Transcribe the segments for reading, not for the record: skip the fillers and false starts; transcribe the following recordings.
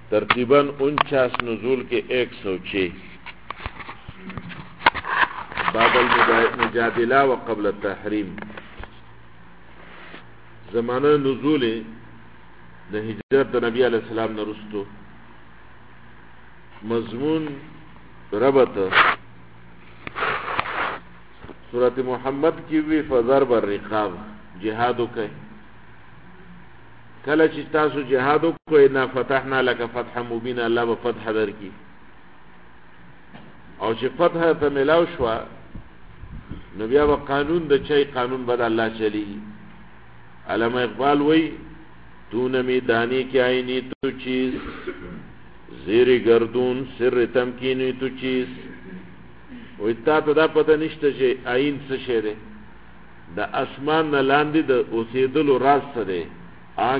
ترتیباً 49 نزول کے 106 بعد المجادلہ و قبل التحریم. زمانه نزول د هجرت د نبی علیہ السلام نرستو. مضمون ربط سورت محمد کی وی فضرب الرقاب جهادو کوي. کله چې تاسو جهادو کوي نه فتحنا لك فتحا مبینا، الله به فتح درکړي. او چې فتح ته ملاو شو نو بیا به قانون د چي قانون بد الله چلی. علامہ اقبال وی تو نمی دانی کی آئینی تو چیز، زیر گردون سر تمکینی تو چیز. وی تا تا دا پتا نشتا چه آئین سشه ده، دا اسمان نلاندی دا اسیدل و راز سده. آن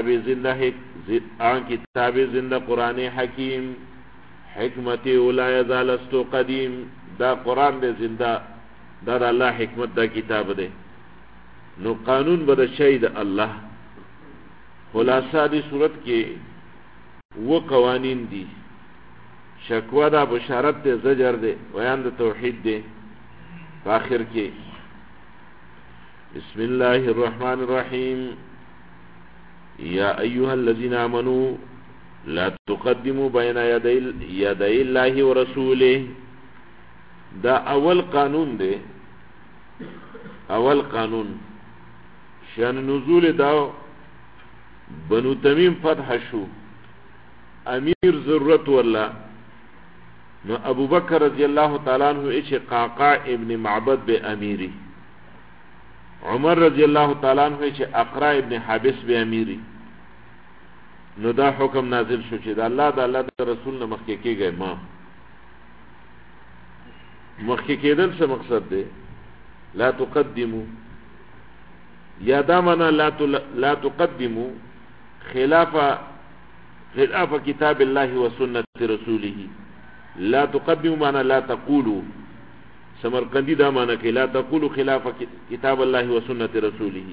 کتاب زندہ قرآن حکیم، حکمت اولا یزالستو قدیم. دا قرآن ده زندہ، دا اللہ حکمت دا کتاب ده. نو قانون بدا شاید اللہ. خلاصہ دی صورت کے وہ قوانین دی. شکوہ دا بشارت دے، زجر دے، بیان دا توحید دے. آخر کے بسم اللہ الرحمن الرحیم یا ایها الذین آمنوا لا تقدموا بین یدی اللہ ورسولہ. دا اول قانون دے. اول قانون شان نزول داو بنو تمیم فتح شو، امیر ضرورت واللہ. نو ابو بکر رضی اللہ تعالیٰ عنہ ایچ قعقاع ابن معبد بے امیری، عمر رضی اللہ تعالیٰ عنہ ایچ اقرا ابن حابس بے امیری. نو دا حکم نازل شو چی دا اللہ دا رسول نے مخی کی گئے. ماں مخی کی دل سے مقصد دے لا تقدمو، یا دا منا لا تقدمو خلاف کتاب اللہ و سنت رسولہ. لا تقدمو مانا لا تقولو. سمرقندی دا مانا کہ لا تقولو خلاف کتاب اللہ و سنت رسولہ.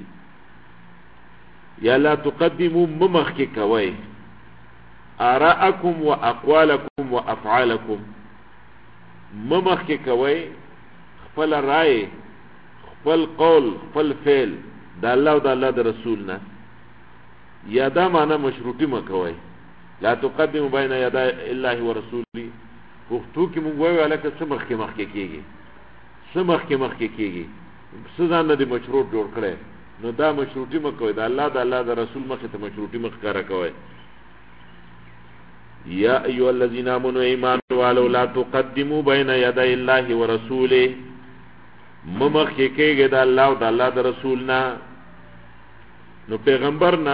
یا لا تقدمو ممخ کے کوئے آراءکم و اقوالکم و افعالکم. ممخ کے کوئے خپل رائے، خپل قول، خپل فعل دا اللہ و دا اللہ دا رسولنا. یا دا مانا مشروطی مکوئی. لا تقدمو بین یدی اللہ و رسولی. پختو کی منگوئی علاکہ سمخ کے مخ کے کیگی، سمخ کے مخ کے کیگی، سزان نا دی مشروط جوڑ کرے. نو دا مشروطی مکوئی، دا اللہ دا رسول مخی تا مشروطی مخ کارا کوئی. یا ایوہ الذین آمنوا ایمان والو لا تقدمو بین یدی اللہ و رسولی. ممخ کے کیگی دا اللہ و دا اللہ دا رسولنا. نو پیغمبر نا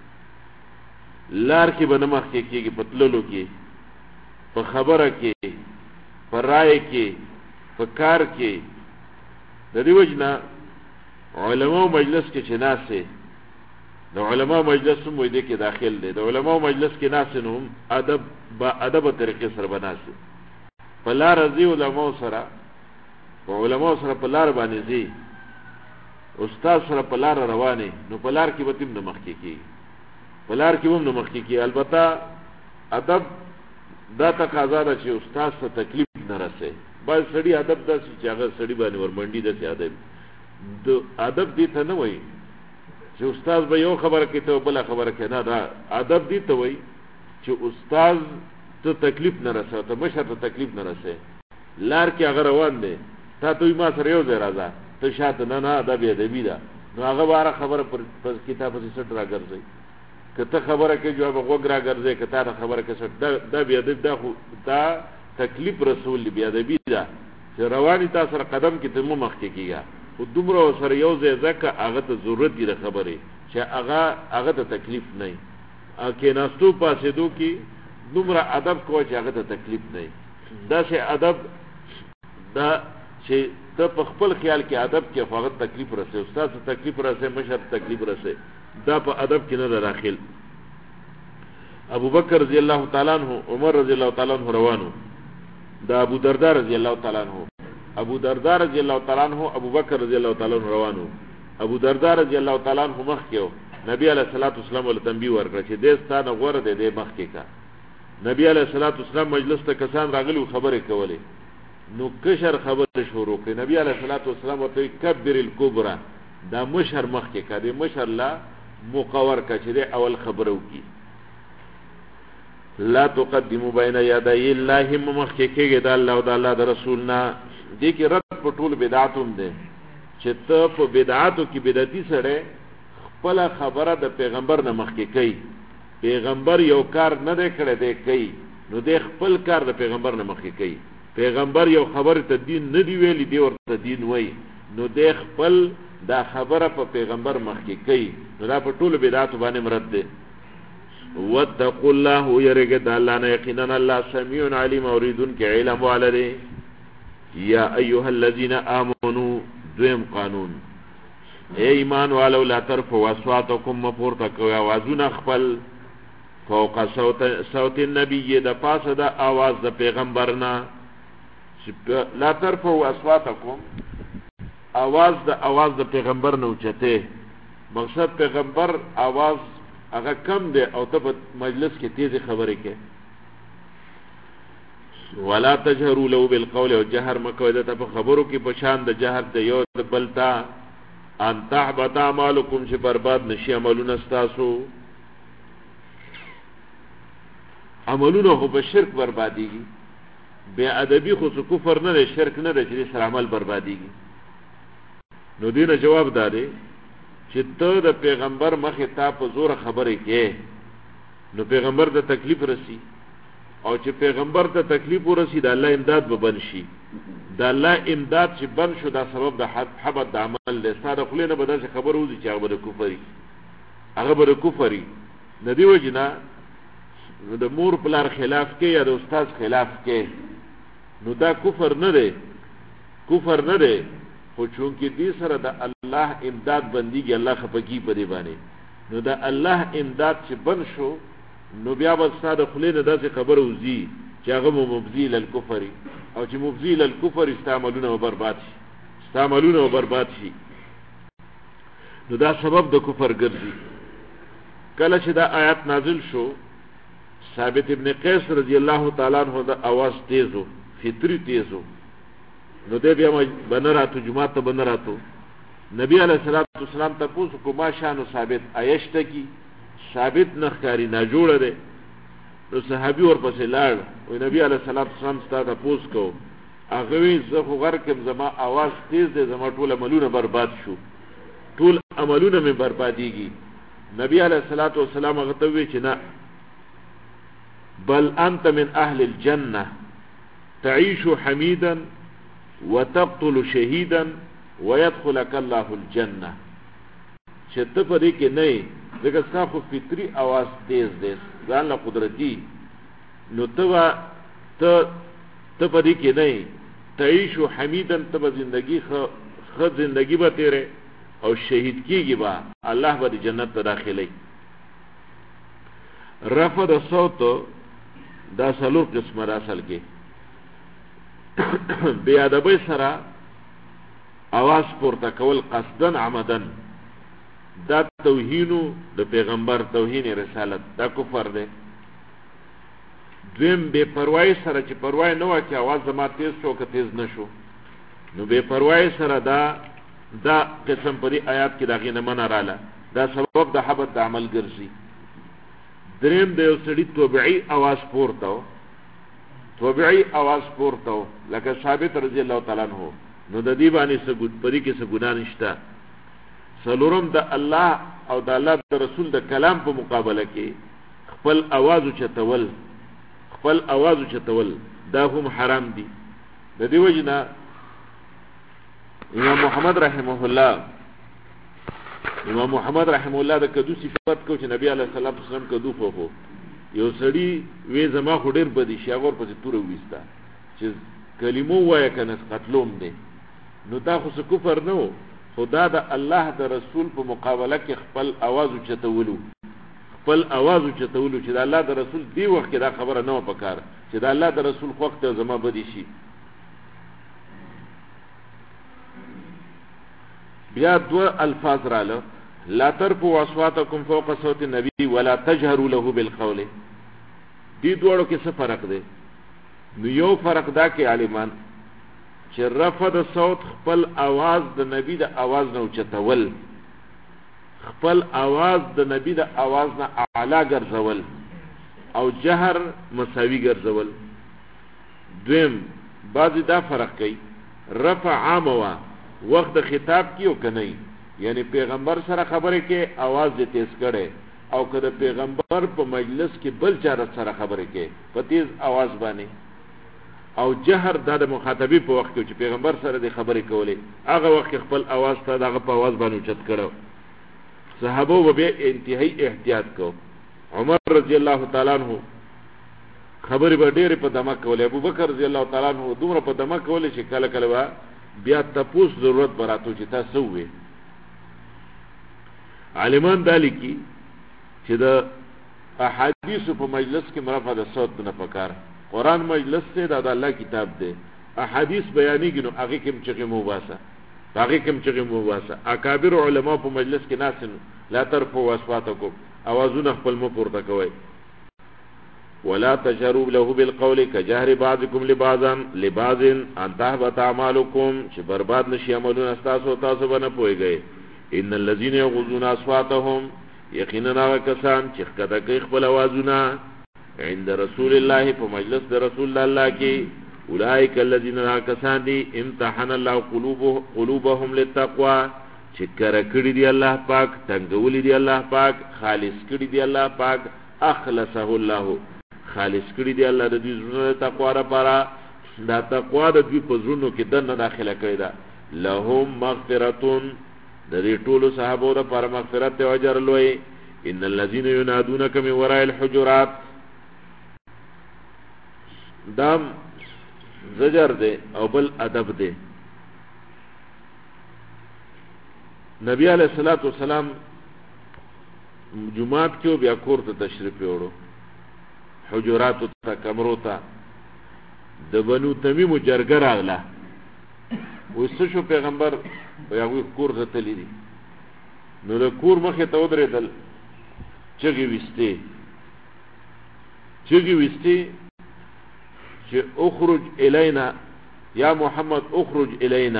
لار کی بنمخ کے کیگی، پتللو کی، پا خبر کی، پا رائے کی، پا کار کی. دا دی وجنا علماء مجلس کے چناس سے، دا علماء مجلس ہم ویدے کے داخل دے. دا علماء مجلس کے ناس سے ہم ادب طریقے سر بنا سے پلا رضی علماء سرا، علماء سره پلار باندې زی، استاد سره پلار روانه. نو پلار کی بتیم نمخ کی، پلار کی هم نمخ کی. البته ادب دا تقاضا ده چې استاد ته تکلیف نه رسي. باید سړی ادب داسې چې هغه سړی باندې ورمنډي داسې ادب. د ادب دې ته نه وایي چې استاد به یو خبره کوي ته بله خبره کوي. نه، دا ادب دې ته وایي چې استاد ته تکلیف نه رسي، ته مشر ته تکلیف نه رسي. لار کې هغه روان دی، تا توی ما سره یو ځای راځه، ته شاته نه نه دا بې ادبي ده. نو هغه به هره خبره پر کتاب پسې سټ را ګرځوي. که ته خبره کوي جواب غوږ را ګرځوي، که تا ته خبره کوي سټ، دا بې ادب ده. خو دا تکلیف رسول دی، بې ادبي ده چې رواني تا سره قدم کې ته مو مخکې کېږه. خو دومره ورسره یو ځای ځکه هغه ته ضرورت دی د خبرې چې هغه ته تکلیف نه وي. کېناستو پاسېدو کې دومره ادب کوه چې هغه ته تکلیف نه وي. داسې ادب دا چې ته په خپل خیال کې ادب کې فقط تکلیف رسې، استاد ته تکلیف رسې، مشر ته تکلیف رسې، دا په ادب کې نه داخل. ابو بکر رضی اللہ تعالیٰ عنہ، عمر رضی اللہ تعالیٰ عنہ روانو. دا ابو دردار رضی اللہ تعالیٰ عنہ، ابو دردار رضی اللہ تعالیٰ عنہ، ابو بکر رضی اللہ تعالیٰ عنہ روانو. ابو دردار رضی اللہ تعالیٰ عنہ مخ کېو. نبی علیہ الصلوۃ والسلام ول تنبیه ورکړه چې دې ستانه غوړه دې مخ کې کا. نبی علیہ الصلوۃ والسلام مجلس ته کسان راغلي خبرې کولې، نو کشر خبره شروع کړي. نبی علیہ الصلوۃ والسلام ورته کبر الکبرى، دا مشر مخ کې کړي، مشر لا مقور کړي اول خبره وکي. لا تقدموا بین یدی الله، مخ کې کېږي د الله او د الله د رسول نه. دې کې رد په ټول بدعتوم ده چې ته په بدعاتو کې بدعتي سره خپل خبره د پیغمبر نه مخ کې کوي. پیغمبر یو کار نه دی کړی دی کوي، نو د خپل کار د پیغمبر نه مخ کې کوي. پیغمبر یو خبره ته دین نه دی ویلی، دی ورته دین وای، نو د خپل دا خبره په پیغمبر مخ کې کوي. نو دا په ټول بدعاتو باندې مرد ده. واتقوا الله، يرجى د الله نه، یقینا الله سميع عليم اوریدون کې علم والده. یا ایها الذين امنوا، دویم قانون، اے ایمان والو، لا ترفعوا اصواتکم، مپورته کوئ आवाजونه خپل فوق صوت النبي، د پاسه د आवाज د پیغمبرنا. لا ترفعوا اصواتکم، आवाज د پیغمبر نه اوچته. مقصد پیغمبر आवाज هغه کم دی او ته په مجلس کې تیزی خبرې کې. ولا تجهروا له بالقول، او جهر مکوئ د په خبرو کې په شان د جهر د یو بلتا. ان تحبط اعمالکم، چې برباد نشي عملونه ستاسو. عملونه خو په شرک بربادیږي، بے ادبی خو کفر نه دی، شرک نه دی چې سره عمل بربادیږي. نو دینه جواب دادی چې ته د پیغمبر مخې ته په زور خبرې کې، نو پیغمبر ته تکلیف رسی، او چې پیغمبر ته تکلیف ورسی د الله امداد به بن شي. د الله امداد چې بن شو دا سبب د حبط د عمل دی. ساده خلینه به داسې خبر وځي چې هغه به د کفري، هغه به د کفري. د دې وجې نه د مور پلار خلاف کې یا د استاد خلاف کې، نو دا کفر نه دی، کفر نه دی. خو چونکې دې سره د الله امداد بندیږي، الله خپګي په دې باندې، نو د الله امداد چې بن شو، نو بیا به ساده خلینه داسې خبر وځي چې هغه مبذیل الکفر، او چې مبذیل الکفر استعمالونه برباد شي، استعمالونه برباد شي. نو دا سبب د کفر ګرځي. کله چې دا آیات نازل شو، ثابت ابن قیس رضی الله تعالی عنہ دا आवाज تیزو، فطری تیزو، نو دې بیا بنراتو جمعه ته بنراتو. نبی علیہ الصلوۃ والسلام تاسو کو ما شانو ثابت عیشته کی، ثابت نخکاری نه جوړه ده. نو صحابي ورپسې لاړ، او نبی علیہ الصلوۃ والسلام ستاسو تاسو کو هغه وی زه خو غر کوم، زما आवाज تیز دی، زما ټول عملونه برباد شو، ټول عملونه مې برباديږي. نبی علیہ الصلوۃ والسلام هغه ته وی چې نه، بل انت من اهل الجنه تعيش حميدا وتقتل شهيدا ويدخلك الله الجنه. چې ته په دې کې نه، ځکه ستاسو فطری आवाज تیز دی، ځان له قدرتي، نو ته په دې کې نه تعيش حميدا، ته به زندگی خ زندگی به تیرې او شهید کیږي، با الله به جنت ته داخلي. رفع د صوت دا څلور قسمه ده اصل کې. بی ادبی سره आवाज پورته کول قصدن عمدن، دا توهینو د پیغمبر، توهین رسالت، دا کفر دی. دویم بے پروايي سره، چې پروايي نه وکړي आवाज زما تیز شو که تیز نشو، نو بے پروايي سره دا قسم په دې آیات کې دا غینه منه رااله، دا سبب د حبط د عمل ګرځي. دریم د یو سړي طبيعي आवाज پورته، طبيعي आवाज پورته، لکه ثابت رضی الله تعالی عنہ، نو د دې باندې څه پدې کې څه ګناه نشته. څلورم د الله او د الله د رسول د کلام په مقابله کې خپل आवाज چتول، خپل आवाज چتول دا هم حرام دي. د دې وجنه امام محمد رحمه الله د کدو صفات کو چې نبی علیه الصلوۃ والسلام کدو خو یو سړی وې زما خو ډیر بدی شي، هغه په تور وېستا چې کلمو وای کنه قتلوم دي، نو دا خو کفر نه و، خدا د الله د رسول په مقابله کې خپل आवाज چتولو، خپل आवाज چتولو چې د الله د رسول دی وخت کې دا خبره نه و پکاره چې د الله د رسول وخت زما بدی شي. بیا دو الفاظ رااله، لا ترفعوا اصواتکم فوق صوت النبي ولا تجهروا له بالقول. دې دوړو کې څه فرق دی؟ نو یو فرق دا کې عالمان چې رفع د صوت خپل आवाज د نبی د आवाज نه اوچتول، خپل आवाज د نبی د आवाज نه اعلی ګرځول او جهر مساوي ګرځول. دویم بعضی دا فرق کوي رفع عام وا وخت د خطاب کې او کني، یعنی پیغمبر سره خبره کې आवाज دې تیز کړي او کله پیغمبر په مجلس کې بل چا سره خبره کې په تیز आवाज باندې، او جهر د مخاطبي په وخت کې چې پیغمبر سره د خبرې کولې هغه وخت خپل आवाज ته دغه په आवाज باندې چت کړو. صحابه به انتهایی احتیاط کو. عمر رضی الله تعالی عنہ خبرې به ډېرې په دمه کولې، ابو بکر رضی الله تعالی عنہ دومره په دمه کولې چې کله کله بیا تپوس ضرورت براتو چې تاسو وې. عالمان دالی کی چې د احادیث په مجلس کې مرفع د صوت نه پکار. قرآن مجلس سے دا الله کتاب دے، احادیث بیانیږي نو هغه کې چغې مو واسه، هغه کې چغې مو واسه. اکابر علما په مجلس کې ناسن لا ترفعوا اصواتکم، اوازونه خپل مو پورته کوي. ولا تجهروا له بالقول كجهر بعضكم لبعض ان تهبط اعمالكم، چې برباد نشي عملونه تاسو باندې پويږي. ان الذين يغضون اصواتهم، یقینا کسان چې کده کوي خپل اوازونه عند رسول الله په مجلس د رسول الله کې، اولئک الذین کسان دي امتحن الله قلوبهم للتقوى، چې کړه کړی دی الله پاک، څنګه دی الله پاک، خالص کړی دی الله پاک، اخلصه الله، خالص کړی دی الله د دې زړه تقوا لپاره، دا تقوا د دې په زړونو کې دنه داخله کړی دا. لهم مغفرتون، د دې ټولو صحابو لپاره مغفرت او اجر لوی. ان الذين ينادونك من وراء الحجرات، دام زجر دے او بل ادب دے. نبی علیہ الصلوۃ والسلام جمعات کې بیا کور ته تشریف وړو، حجرات ته کمرو ته. د بنو تمیم جرګه راغله، وسه شو پیغمبر یو کور ته تللی دي، نو د کور مخې ته ودرېدل، چغې وستې چې اخرج الینا یا محمد، اخرج الینا،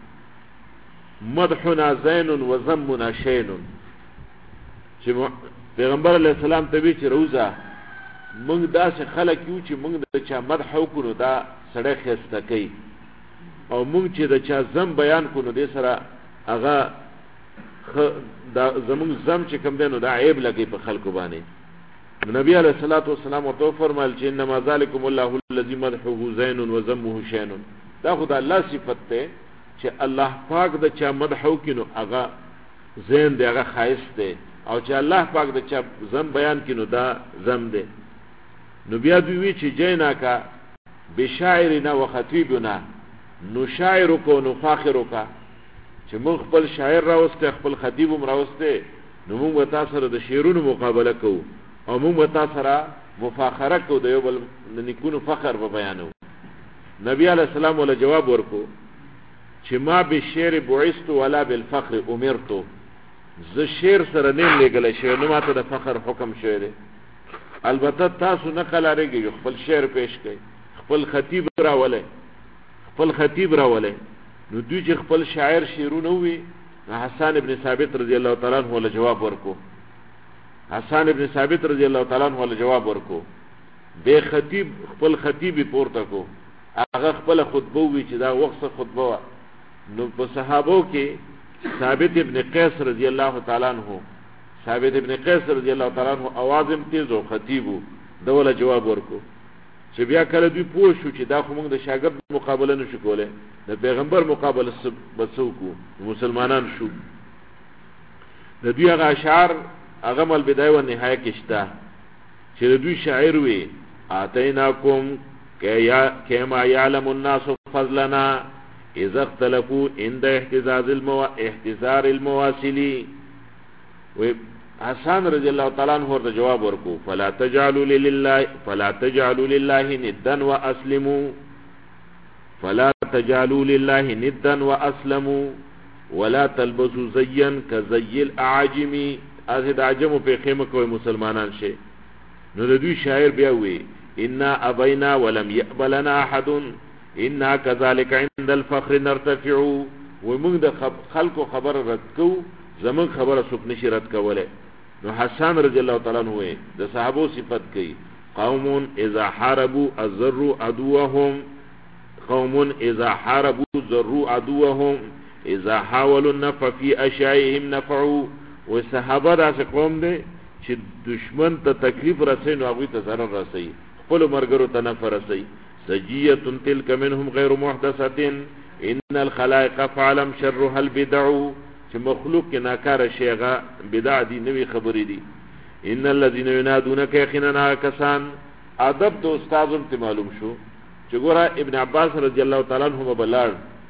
مدحنا زین و ذمنا شین. چې پیغمبر علیہ السلام ته وی چې روزه موږ داسې خلک یو چې موږ د چا مدح وکړو دا سړی ښایسته کوي، او موږ چې د چا ذم بیان کړو دې سره هغه دا زموږ ذم چې کوم دی نو دا عیب لګي په خلکو باندې. نبی علیہ الصلوۃ والسلام ورته فرمایل چې انما ذالکم الله الذی مدحه زین و ذمه شین. دا خدای الله صفت ته چې الله پاک د چا مدح وکړو هغه زین دی، هغه خایس دی، او چې الله پاک د چا ذم بیان کینو دا ذم دی. نو بیا دوی چې جینا کا بشاعرنا وخطیبنا، نو شاعرک و نفاخرک، چې موږ خپل شاعر راوسته خپل خطیب هم راوسته، نو موږ تاسو سره د شعرونو مقابله کوو او موږ تاسو سره مفاخره کوو، د یو بل نیکونو فخر به بیانو. نبی علیہ السلام ولا جواب ورکو چې ما بالشعر بعثت ولا بالفخر امرت، ز شعر سره نه لګل شوی، نو ماته د فخر حکم شوی دی. البته تاسو نه قلاریږي، خپل شعر پیش کړئ، خپل خطیب راولئ. نو دوی چې خپل شاعر شعرونه وي، حسان ابن ثابت رضی الله تعالی عنہ له جواب ورکو، حسان ابن ثابت رضی الله تعالی عنہ له جواب ورکو، به خطیب خپل خطیب پورته کو، هغه خپل خطبه وی چې دا وخت خطبه وا. نو په صحابو کې ثابت ابن قیس رضی الله تعالی عنہ، ثابت ابن قیس رضی الله تعالی عنہ اوازم تیز او خطیبو دوله جواب ورکو. چې بیا کله دوی پوه شو چې دا خو موږ د شاګرد مقابله نشو کولای، د پیغمبر مقابله بسو کو، مسلمانان شو. د دوی هغه اشعار هغه مل بدايه و نهایه کې شته چې د دوی شاعر وي اتیناکم کما یعلم الناس فضلنا اذا اختلفوا عند احتزار المواصلی. و حسان رضی اللہ تعالی عنہ ورته جواب ورکو فلا تجعلوا لله ندا واسلموا، فلا تجعلوا لله ندا واسلموا ولا تلبسوا زيا كزي الاعاجم. از د عجمو په خیمه کوي مسلمانان شي، نو د دوی شاعر بیا وی انا ابینا ولم يقبلنا احد انا كذلك عند الفخر نرتفع ومن د خلکو خبر رد کو زمون خبره څوک نشي رد کوله نو حسان رضی الله تعالی عنہ د صحابه صفت کوي قوم اذا حاربوا الذروا عدوهم قوم اذا حاربوا ذروا عدوهم اذا حاولوا النفع في اشيائهم نفعوا وصحابه داسې قوم دي چې دشمن ته تکلیف رسي نو هغه ته ضرر رسي خپل مرګرو ته نفع رسي سجيه تلك منهم غير محدثه ان الخلائق فعلم شرها البدع چې مخلوق کې ناکاره شیغه بدع دي نوې خبرې دي ان الذين ينادونك يقينا كسان ادب د استادم ته معلوم شو چې ګوره ابن عباس رضی الله تعالی عنہ بلال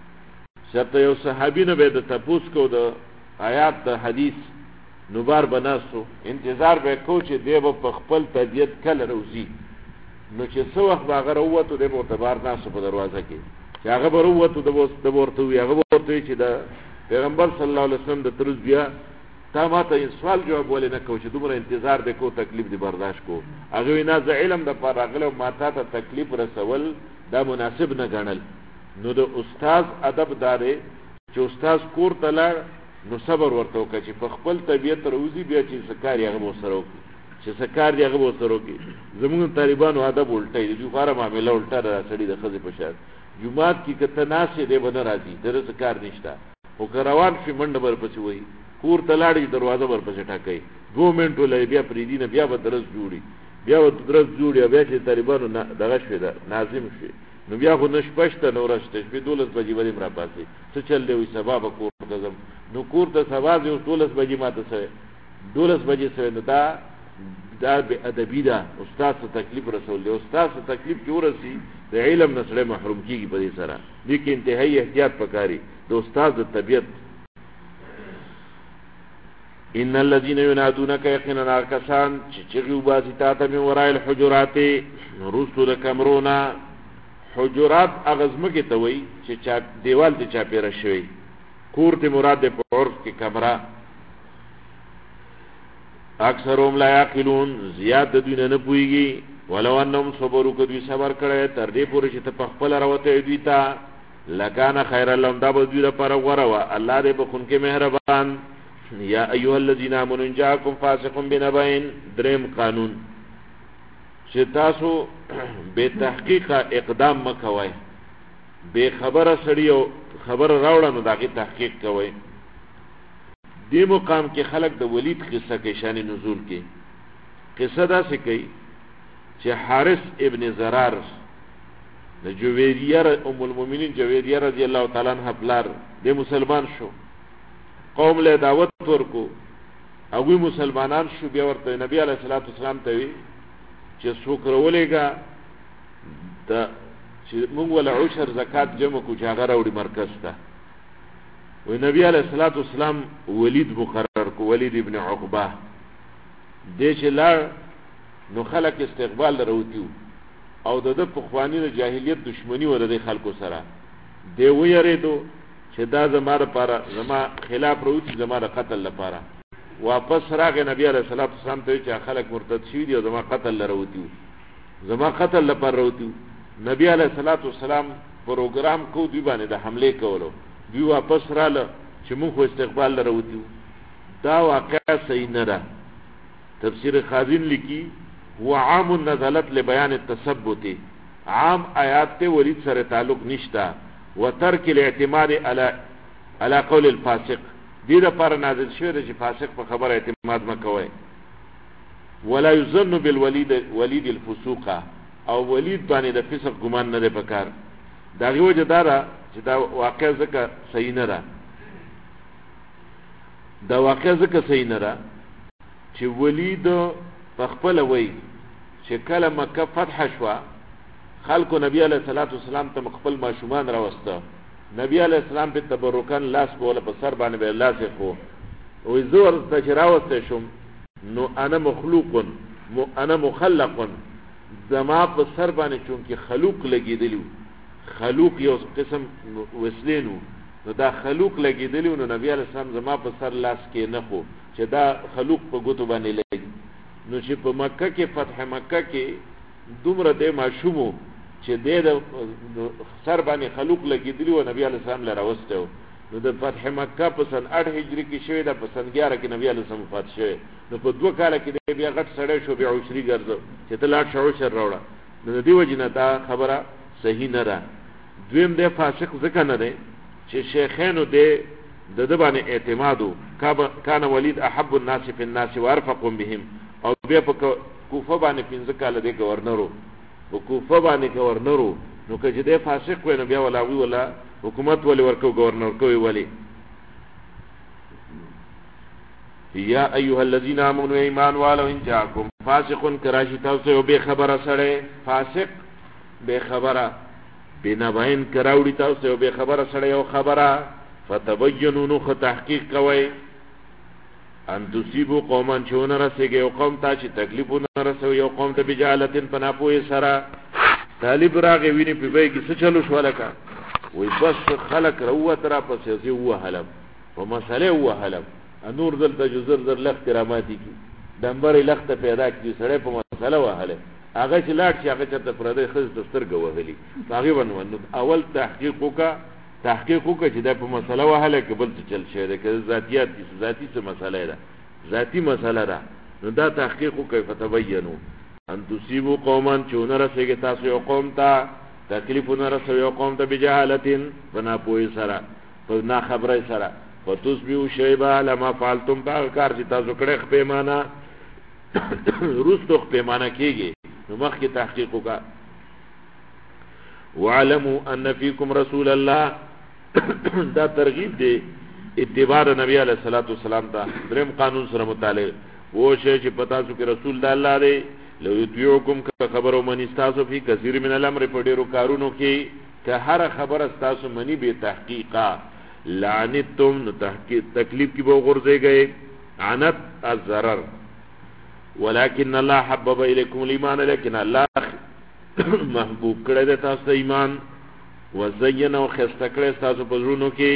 شرط یو صحابي نه به د تپوس کو د آیات د حدیث نوبار بناسو انتظار به کو چې دیو په خپل طبیعت کله روزي نو چې څو وخت هغه وروته د معتبر ناسو په دروازه کې چې هغه وروته د ورته وي هغه ورته چې د پیغمبر صلی الله علیه وسلم د ترز بیا تا ماته سوال جواب ولې نه کو چې دومره انتظار د کو تکلیف دی برداشت کو هغه نه ز علم د پر راغله ماته ته تکلیف رسول دا مناسب نه ګڼل نو د استاد ادب دارې چې استاد کور تلا نو صبر ورته وکړي چې په خپل طبيعت روزي بیا چې سکار یې غو سره وکړي چې سکار یې غو سره وکړي زموږ طالبانو ادب الټي دي خو راه معاملې الټه را سړي د خزې په شان جمعات کې کته ناسې دی بنه راځي درس کار نشته او کروان شي منډه ورپسې وای کور تلاړي دروازه ورپسې ټاکي 2 منټو لې بیا پریدي نه بیا به درس جوړي بیا به درس جوړي بیا چې طالبانو دغه شوی دا ناظم شي نو بیا خو نش پښته نو راشته په 12 بجې باندې را پاسي څه چل دی وي سبب کور ته نو کور ته سبا دی 12 بجې ماته سره 12 بجې سره نو دا به ادبی دا استاد ته تکلیف رسول دی استاد ته تکلیف کې ورسي د علم نسله محروم کیږي په دې سره لیکن انتهایی احتیاط پکاري د استاد د طبيعت ان الذين ينادونك يقينا كسان چغيو باستا ته من وراء الحجرات رسل کمرونا حجرات اغزمه کې ته وای چې چا دیوال ته چا پیره شوی کور ته مراد په عرف کې کمره اکثرهم لا یعقلون زیاد د دوی نه پويږي ولو انهم صبروا کدي صبر کړي تر دې پورې چې ته خپل راوته دوی ته لکان خیر لهم دا به دوی لپاره غوړه وا الله دې بخون کې مهربان یا ایها الذين امنوا جاءكم فاسق بنبأ دریم قانون چې تاسو به تحقیق اقدام مکوئ به خبره سړی او خبر راوړل نو داغه تحقیق کوئ دی مقام کې خلق د ولید قصه کې شان نزول کې قصه دا څه کوي چې حارث ابن زرار د جویریه ام المؤمنین جویریه رضی الله تعالی عنها بلار د مسلمان شو قوم له دعوت ورکو هغه مسلمانان شو بیا ورته نبی علیہ الصلوۃ والسلام ته وی چې څوک رولېګا د چې موږ ولا عشر زکات جمع کو جاګه راوړي مرکز ته و نبی علیہ الصلوۃ والسلام ولید مقرر کو ولید ابن عقبہ د چې لار نو خلق استقبال دروتیو او د پخوانی د جاهلیت دشمنی ور د خلکو سره دی ویریدو چې دا زماره لپاره زما خلاف وروتي زماره قتل لپاره واپس راغی نبی علیہ الصلوۃ والسلام ته چې خلک مرتد شي دي او زما قتل لروتیو زما قتل لپاره وروتیو نبی علیہ الصلوۃ والسلام پروګرام کو دی باندې د حمله کولو دی واپس رااله چې موږ استقبال لروتیو دا واقعا صحیح نه ده تفسیر خازن لیکي هو عام نزلت لبيان التثبت عام آیات ته ولید سره تعلق نشتا وترک الاعتماد على قول الفاسق دې لپاره نازل شوی دی چې فاسق په خبره اعتماد مکوي ولا يظن بالولید الفسوق او ولید باندې د فسق ګمان نه لري پکار دا وجه دارا چې دا واقع ځکه صحیح نه ده دا واقع ځکه صحیح نه ده چې ولید په خپل وای چې کله مکه فتح شو خلکو نبی علیہ الصلوۃ والسلام ته خپل ماشومان راوسته نبی علیہ السلام په تبرکان لاس بوله په سر باندې به لاس خو او زور ته راوسته شم نو انا مخلوق انا مخلق زما په سر باندې چونکی خلوق لګیدلو خلوق یو قسم وسلینو نو دا خلوق لګیدلو نو نبی علیہ السلام زما په سر لاس کې نه خو چې دا خلوق په ګوتو باندې لګي نو چې په مکه کې فتح مکه کې دومره د ماشومو چې د سر باندې خلوق لګېدلی و نبی علیه السلام له راوستی و نو د فتح مکه په سن 8 هجري کې شوې ده په سن 11 کې نبی علیه السلام وفات شوی نو په 2 کاله کې دی بیا غټ سړی شو بیا عشري ګرځو چې ته لاړ شه عشر راوړه نو د دې وجې نه دا خبره صحیح نه ده دویم دی فاسق ځکه نه دی چې شیخینو دی د ده باندې اعتمادو کان ولید احب الناس فی الناس وارفقهم بهم او بیا په کوفه باندې 15 کاله دی گورنرو په کوفه باندې گورنرو نو که چې دی فاسق وي نو بیا ولاوي ولا حکومت ولې ورکو گورنر کوي ولې یا ایها الذین آمنوا ایمان والو ان جاءکم فاسق کراشی تاسو یو بے خبره سره فاسق بے خبره بنبین کراوړی تاسو یو بے خبره سره یو خبره فتبینوا نو تحقیق کوي ان تصيبوا قوما چون رسېږي یو قوم ته چې تکلیفونه رسوي یو قوم ته بجالتن پناپوي سره طالب راغی ویني په بای کې څه چلو شو لکه وای بس خلق روت را پسې زی وهلم په مسئله وهلم انور دلته جزر در لخت کراماتي کی دمبر لخت پیدا کی سړی په مسئله وهله هغه چې لاړ شي هغه ته پردې خز دسترګه وهلي هغه ونه اول تحقیق وکړه چې دا په مسئله وهله قبل څه چل شي ده که ذاتی څه مسئله ده ذاتی مسئله ده نو دا تحقیق وکړئ فتبینوا ان تصيبوا قوما چون رسېږي تاسو یو قوم ته تکلیفونه رسوي یو قوم ته بجهالتین بنا پوهې سره په ناخبرۍ سره فتصبحوا شیبا لما فعلتم په کار چې تاسو کړی پیمانه وروستو پیمانه کېږي نو مخکې تحقیق وکړه واعلموا ان فيكم رسول الله دا ترغیب دی اتباع نبی علیہ الصلوۃ والسلام ته دریم قانون سره متعلق و شی چې پتا سو کې رسول الله دی لو یتیوکم خبرو من استاسو فی کثیر من الامر په ډیرو کارونو کې که هر خبر استاسو منی به تحقیقا لعنتم نو تحقیق تکلیف کی به غرزه گئے عنت الضرر ولكن الله حبب الیکم الايمان لیکن الله محبوب کړی د تاسو ایمان وزین او خسته کړی تاسو په زړونو کې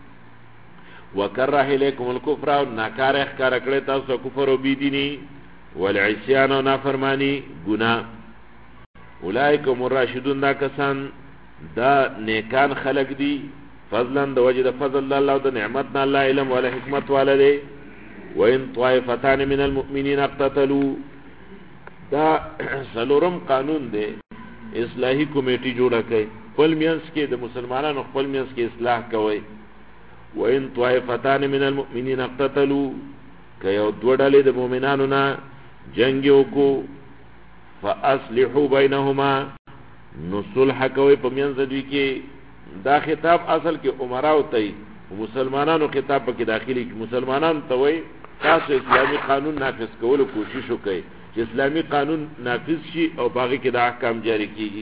وکره الیکم الکفر او ناکار اخکار کړی تاسو کفر او بيدینی والعصيان و نافرمانی گناه اولئکم الراشدون دا کسان دا نیکان خلق دی فضلا دا وجد فضل الله دا نعمتنا الله علم ولا حکمت والا دی وان طائفتان من المؤمنین اقتتلوا دا سلورم قانون دی اصلاحی کمیٹی جوڑا کئی خپل مینس کې د مسلمانانو خپل مینس کې اصلاح کوي وان طائفتان من المؤمنین اقتتلوا که یو دو ډلې د مؤمنانو نه جنگ وکړو فاصلحوا بینهما نو صلح کوي په منځ دوی کې دا خطاب اصل کې عمراو ته مسلمانانو خطاب پکې داخلي مسلمانانو ته وایي تاسو اسلامي قانون نافذ کولو کوشش وکړئ چې اسلامي قانون نافذ شي او باقي کې د احکام جاری کیږي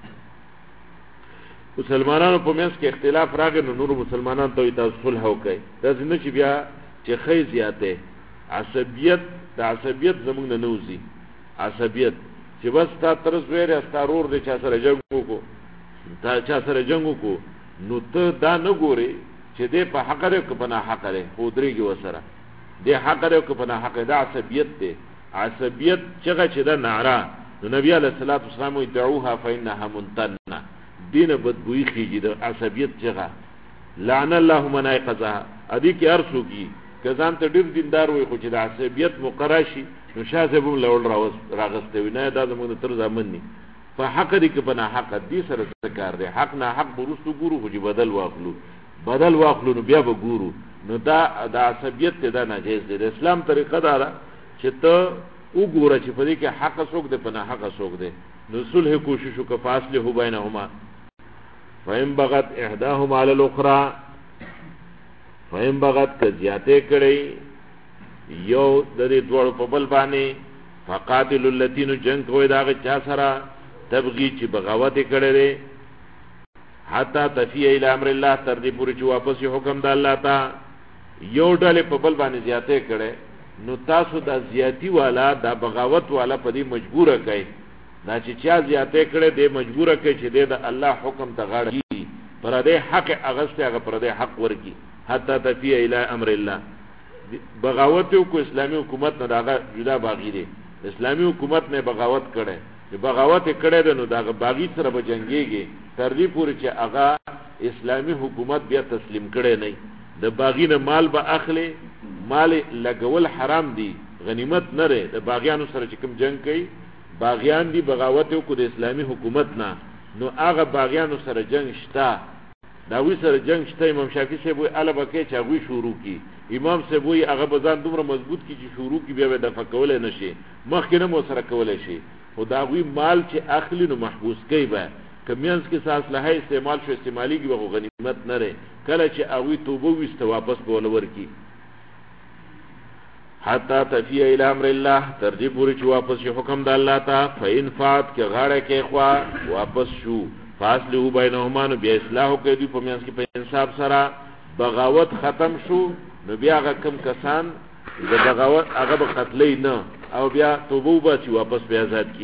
مسلمانانو په منځ کې اختلاف راغی نو نور مسلمانانو ته تاسو صلح وکړئ دا څنګه چې بیا چې خې زیاته عصبیت زمونږ نه نوځي عصبیت چې بس تا ترس ویره ستارور دې چا سره جنگ وکړو دا چا سره جنگ وکړو نو ته دا نه ګوري چې دې په حق لري که په نه حق لري خو درېږي وسره دې حق لري که په نه حق دا عصبیت دی عصبیت چې دا نعره نو نبی علیہ الصلوۃ والسلام دعوها فانها منتنه دینه بدبوئی خيږي د عصبیت څخه لعن الله من ایقظها ادي کې ارسو کی کزان ته ډیر دیندار وي خو چې د عصبیت مقراشي نو شاذ به لول راغسته وینه دا زموږ تر ځامن ني په حق دي کې بنا حق دي سره ذکر دي حق نه حق برستو ګورو خو چې بدل واخلو نو بیا به ګورو نو دا د عصبیت ته دا ناجیز دي د اسلام طریقه دا ده چې ته وګوره چې په دې کې حق څوک دی بنا حق څوک دی نو صلح کوشش وکړه فاصله بینهما فإن بغت احداهما على الاخرى فهم بغت که زیاته کړی یو د دې دوړو په بل باندې فقاتل الذين جنگ کوي دا چا سره تبغي چې بغاوت کړي دي حتا تفي الى امر الله تر دې پورې چې واپس حکم د الله ته یو ډلې په بل باندې زیاته کړي نو تاسو د زیاتی والا د بغاوت والا په دې مجبوره کړي دا چې چا زیاته کړي دې مجبوره کړي چې د الله حکم ته غاړه پر دې حق اغسته هغه پر دې حق ورکی حتی تفیه الى امر الله بغاوت کو اسلامی حکومت نه داغه جدا باغی دی اسلامی حکومت نه بغاوت کړي چې بغاوت کړي ده نو دا باغی سره به جنگيږي تر دې پورې چې هغه اسلامی حکومت بیا تسلیم کړي نه د باغینه مال به اخلي مال لګول حرام دي غنیمت نه لري د باغیانو سره چې کوم جنگ کوي باغیان دي بغاوت وکړي د اسلامی حکومت نه نو هغه باغیانو سره جنگ شته دا وی سره جنگ شته امام شافعي صاحب وی الا بکې چې هغه شروع کی امام صاحب وی هغه بزان دومره مضبوط کی چې شروع کی بیا د فکول نه شي مخکې نه مو سره کولای شي خدا وی مال چې اخلي نو محبوس کوي به کمینس کې ساس له استعمال شو استعمالي کې به غنیمت نه لري کله چې هغه توبه وست واپس بولور کی حتا تفیه الى امر الله تر دې پورې چې واپس شي حکم د الله ته فین فات کې غاړه کې خوا واپس شو فاصله بینهما نو بیا اصلاح کوي دوی په میانس کې په انصاف سره بغاوت ختم شو نو بیا هغه کم کسان د بغاوت هغه به قتلې نه او بیا توبه وباسي واپس بیا آزاد کی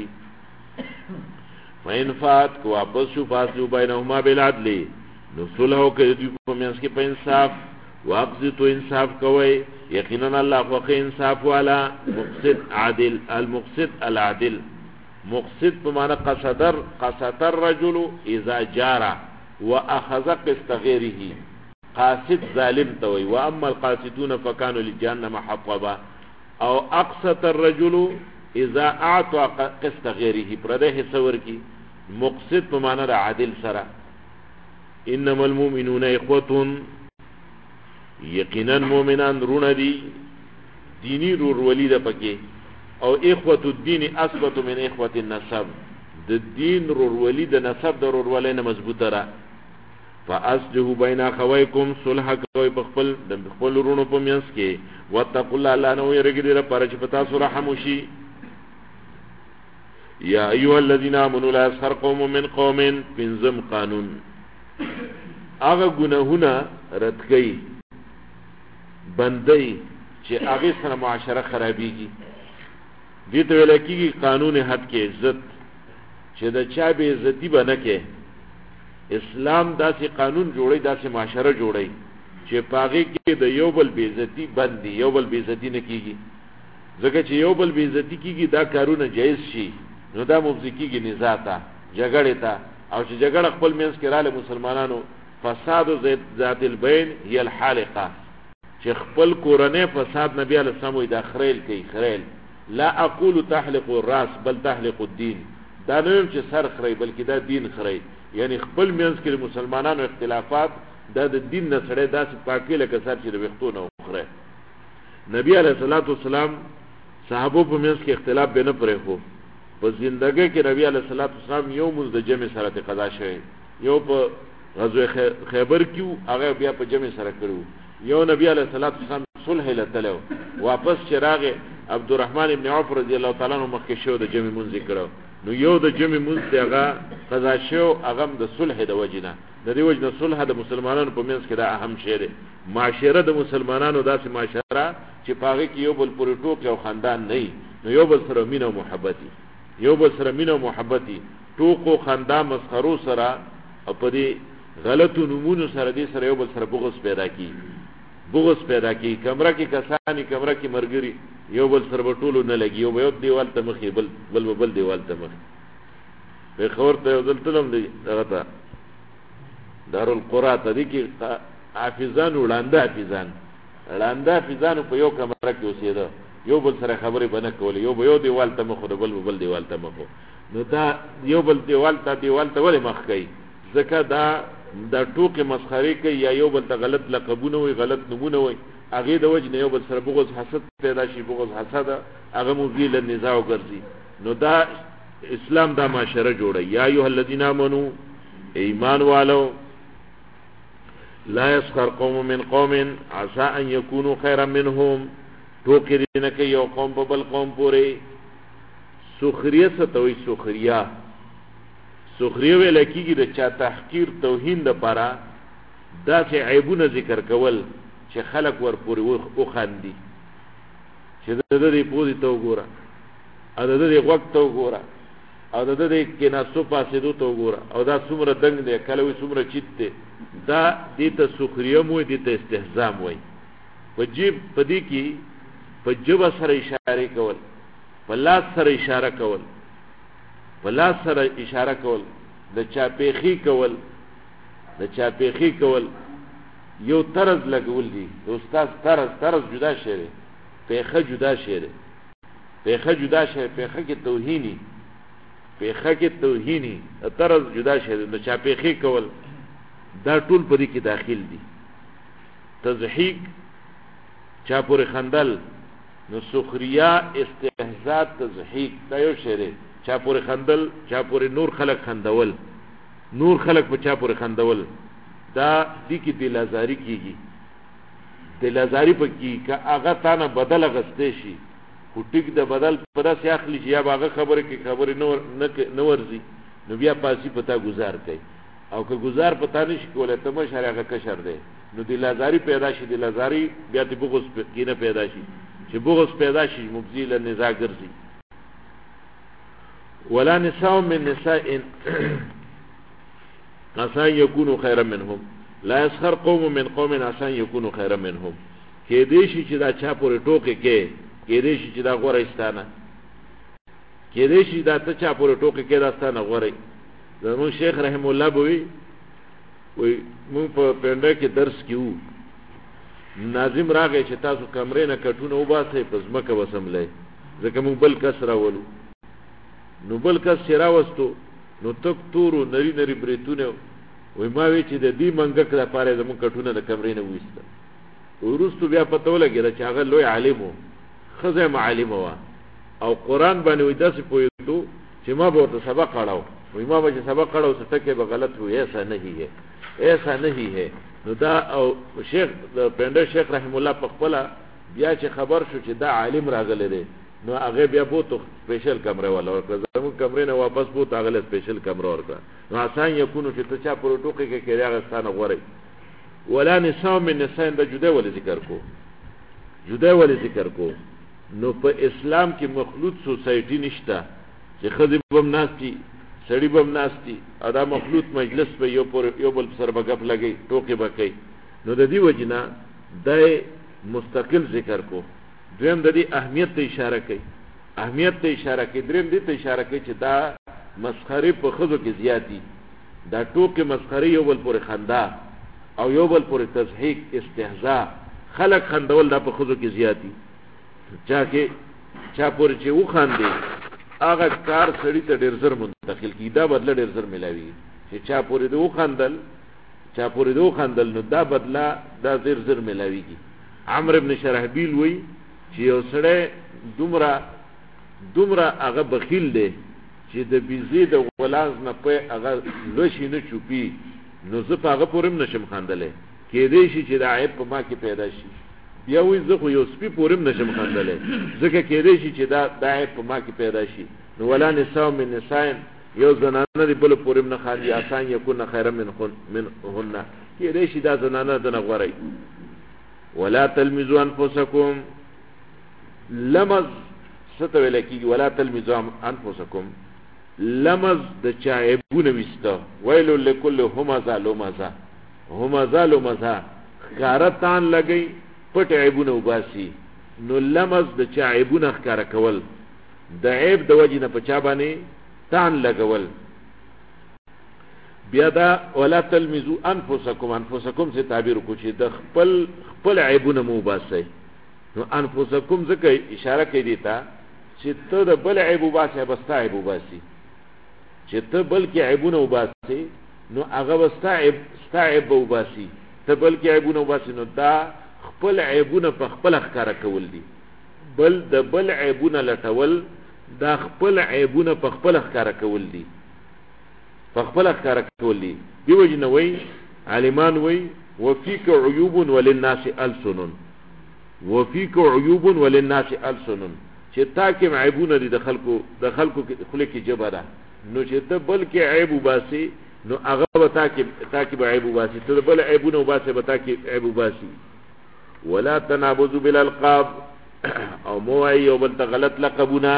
فین فات کو واپس شو فاصله بینهما بالعدل نو صلح کوي دوی په میانس کې په انصاف واقضتو انصاف کوي یقینا الله خو انصاف والا مقصد عادل المقصد العادل مقصد بمعنى قصد الرجل اذا جارى واخذ قسط غيره قاصد ظالم توي واما القاسطون فكانوا لجهنم حطبا او اقصد الرجل اذا اعطى قسط غيره پرده صور کی مقصد بمعنى عادل سرا انما المؤمنون اخوه یقینا مؤمنان رون دي دینی رور ولید پکې او اخوه الدین اثبت من اخوه النسب د دین رور ولید نسب د رور ولینه مضبوطه را فاصلحوا بین اخویکم صلح کوي په خپل رونو په میانس کې وتقوا الله لا نو يرګي لپاره چې پتا سره رحم وشي یا ایها الذين امنوا لا يسخر قوم من قوم بنظم قانون هغه ګناهونه رد کړي بندي چې هغه سره معاشره خرابيږي دې ته ویل کېږي قانون حد کې عزت چې د چا به عزتي بنه کې اسلام داسې قانون جوړي داسې معاشره جوړي چې پاغي کې د یو بل بے عزتي بندي یو بل بے عزتي نه کیږي ځکه چې یو بل بے عزتي کیږي دا کارونه جایز شي نو دا مفضي کیږي نزاع ته جګړه ته او چې جګړه خپل منځ کې رااله مسلمانانو فساد ذات البين هي الحالقه چې خپل کورنۍ فساد نبی علیہ السلام وي دا خریل کوي خریل لا اقول تحلق الراس بل تحلق الدين دا نه چې سر خری بلکې دا دین خری یعنی خپل منځ کې مسلمانانو اختلافات دا د دین نه سره داسې پاکي لکه سر چې د وختونو خره نبی علیہ الصلوۃ والسلام صحابه په منځ کې اختلاف به نه پرې خو په زندګۍ کې نبی علیہ الصلوۃ والسلام یو مز د جمع سره قضا شوی یو په غزوه خیبر کې هغه بیا په جمع سره کړو یو نبی علیہ الصلوۃ والسلام صلح لتلو واپس چراغ عبدالرحمن ابن عوف رضی الله تعالی عنہ مخکې شو د جمع منځ کړو نو یو د جمع منځ هغه قضا شو هغه د صلح د وجنه د دې وجنه صلح د مسلمانانو په منځ کې دا اهم شی دی معاشره د مسلمانانو داسې معاشره چې پاغه کې یو بل پورې ټوک او خاندان نه نو یو بل سره مینه او محبتي یو بل سره مینه او محبتي ټوک او خاندان مسخرو سره او په دې غلطو نمونو سره دې سره یو بل سره بغض پیدا کی بغض پیدا کی کمره کې کسانی کمره کې مرګري یو بل سره ټولو نه لګي یو یو دیوال ته مخې بل دیوال ته مخ په خور ته یو ځل تلم دی هغه ته دارالقرا ته دي کې حافظان وړاندې حافظان په یو کمره کې اوسېده یو بل سره خبرې بنه کولې یو دیوال ته مخ بل دیوال ته مخ نو دا یو بل دیوال ته ولې مخ کوي ځکه دا ټوکې مسخري کوي یا یو بل ته غلط لقبونه وي غلط نمونه وي هغه د وجه نه یو بل سره بغض حسد پیدا شي بغض حسد هغه موزیل النزاع ګرځي نو دا اسلام دا معاشره جوړي یا ایه الذین آمنو ایمان والو لا يسخر قوم من قوم عسى ان يكونوا خيرا منهم ټوکې نه کوي یو قوم په بل قوم پورې سخریه ستوي سخریه ویل کېږي د چا تحقیر توهین د پاره دا چې عیبونه ذکر کول چې خلق ور پورې او خاندي چې د دې پوزي ته وګوره او د دې وخت ته وګوره او د دې کې ناسو پاسې دوه ته وګوره او دا څومره دنګ دی کله وي څومره چیت دی دا دې ته سخریه مو دې ته استهزاء وای په جیب پدې کې په جبه سره اشاره کول په لاس سره اشاره کول، په لاس سره اشاره کول، د چا پیخي کول، د چا پیخي کول، یو طرز لګول دي استاد. طرز جدا شعر، پیخه جدا شعر، پیخه جدا شعر، پیخه کې توهینی، پیخه کې توهینی، طرز جدا شعر، د چا پیخي کول، دا ټول په دې کې داخل دي. تضحیک، چا پورې خندل، نو سخریا، استهزاء، تضحیک دا یو شعر، چا پورې خندل، چا پورې نور خلق خندول، نور خلق په چا پورې خندول، دا دې کې دلازاری کیږي. دلازاری په کې که هغه تانه بدل غستې شي، خو ټیک د بدل په داسې اخلي چې یا به هغه خبره کې خبرې نه ورځي، نو بیا پاسی پتا گزار کوي. او که گزار پتا نشي کولای ته مشر هغه کشر دی، نو دلازاری پیدا شي. دلازاری بیا ته بغض کینه پیدا شي، چې بغض پیدا شي مبذی له نزاع ګرځي. ولا نساء من نساء عسى يكونوا خيرا منهم لا يسخر قوم من قوم عسى يكونوا خيرا منهم. کې دې شي چې دا چا پورې ټوکې کې دې شي چې دا غوړه استانه، کې دې شي دا ته چا پورې ټوکې کې دا استانه غوړه. زمون شیخ رحم الله بوي وي مون په پنده کې درس کیو، ناظم راغی چې تاسو کمرې نه کټونه وباسئ په ځمکه وسملئ، ځکه مون بل کس راولو. نو بل کس چې راوستو نو تک تورو نری نری بریتونه، وای ما وی چې د دې منګک لپاره زمون کټونه د کمرې نه وېسته. ورستو بیا پته ولګېده چې هغه لوی عالم و، ښځه معلم و، او قرآن باندې وې داسې پوهېدو چې ما به ورته سبق اړاو. وای ما به چې سبق اړاو څه ټکی به غلط وي، ایسا نہیں ہے، ایسا نہیں ہے. نو دا او شیخ د پنده شیخ رحم الله په خپله بیا چې خبر شو چې دا عالم راغلی دی، نو هغه بیا بوتو سپیشل کمره والا ورکړه. زموږ کمرې نه واپس بوت هغه سپیشل کمره ورکړه. نو آسان یکونو چې ته چا پورې ټوکې کې کړې هغه ستانه غوړی. ولا نساء من نساء دا جدا ولې ذکر کو، جدا ولې ذکر کو؟ نو په اسلام کې مخلوط سوسایټي نشته چې ښځې بم ناستي سړي بم ناستي او دا مخلوط مجلس په یو بل سره به ګپ لګي، ټوکې به کوي. نو د دې وجې نه دا مستقل ذکر کو. دویم د دې اهمیت ته اشاره کوي، اهمیت ته اشاره کوي. دریم دې ته اشاره کوي چې دا مسخرې په ښځو کې زیات دي، دا ټوکې مسخرې یو بل پورې خندا او یو بل پورې تضحیک، استهزاء، خلق خندول دا په ښځو کې زیات دي. چا پورې چې وخاندي هغه کار سړي ته ډېر زر منتقل کېږي، دا بدله ډېر زر ملاوي. چې چا پورې د وخاندل، چا پورې د وخاندل، نو دا بدله دا ډېر زر ملاويږي. عمرو بن شرحبیل وی چې یو سړی دومره هغه بخیل دی چې د بیزې د غلاز نه په هغه لوشي نه چوپي، نو زه په هغه پورې هم نشم خاندلی. کېدی شي چې دا عیب په ما کې پیدا شي. بیا وایي زه خو یو سپي پورې هم نشم خاندلی، ځکه کېدی شي چې دا عیب په ما کې پیدا شي. نو ولا نساء من نساء، یو زنانه دی بل پورې هم نه خاندي، آسان یکون خیره منهن، کېدی شي دا زنانه دنه غوړی. ولا تلمزوا انفسکم، لمز ستو ویل کېږي ولا تلمزوا انفسکم، لمز د چا عیبونه ویسته. ویل لکل همزه لمزه، همزه لمزه، ښکاره تان لګئ پټ عیبونه وباسي. نو لمز د چا عیبونه ښکاره کول، د عیب د وجې نه په چا باندې تان لګول. بیا دا ولا تلمزوا انفسکم، انفسکم سے تعبیر کو چې د خپل عیبونه مو وباسئ. نو انفسکم ځکه اشاره کوي دې ته چې ته د بل عیب وباسې، بس تا عیب وباسي. چې ته بل کې عیبونه وباسې نو هغه به ستا عیب به وباسي. ته بل کې عیبونه وباسې نو دا خپل عیبونه په خپله ښکاره کول دي. د بل عیبونه لټول دا خپل عیبونه په خپله ښکاره کول دي، په خپله ښکاره کول دي. دې وجې نه وایي عالمان وایي وفیک عیوب وللناس السن، وفیک عیوب وللناس السن، چې تا کې عیبونه دي د خلکو خولې کې ژبه ده. نو چې ته بل کې عیب وباسې نو هغه به تا کې به عیب وباسي، ته د بل عیبونه وباسې به تا کې عیب وباسي. ولا تنابزوا بالالقاب، او مو وایي یو بل ته غلط لقبونه.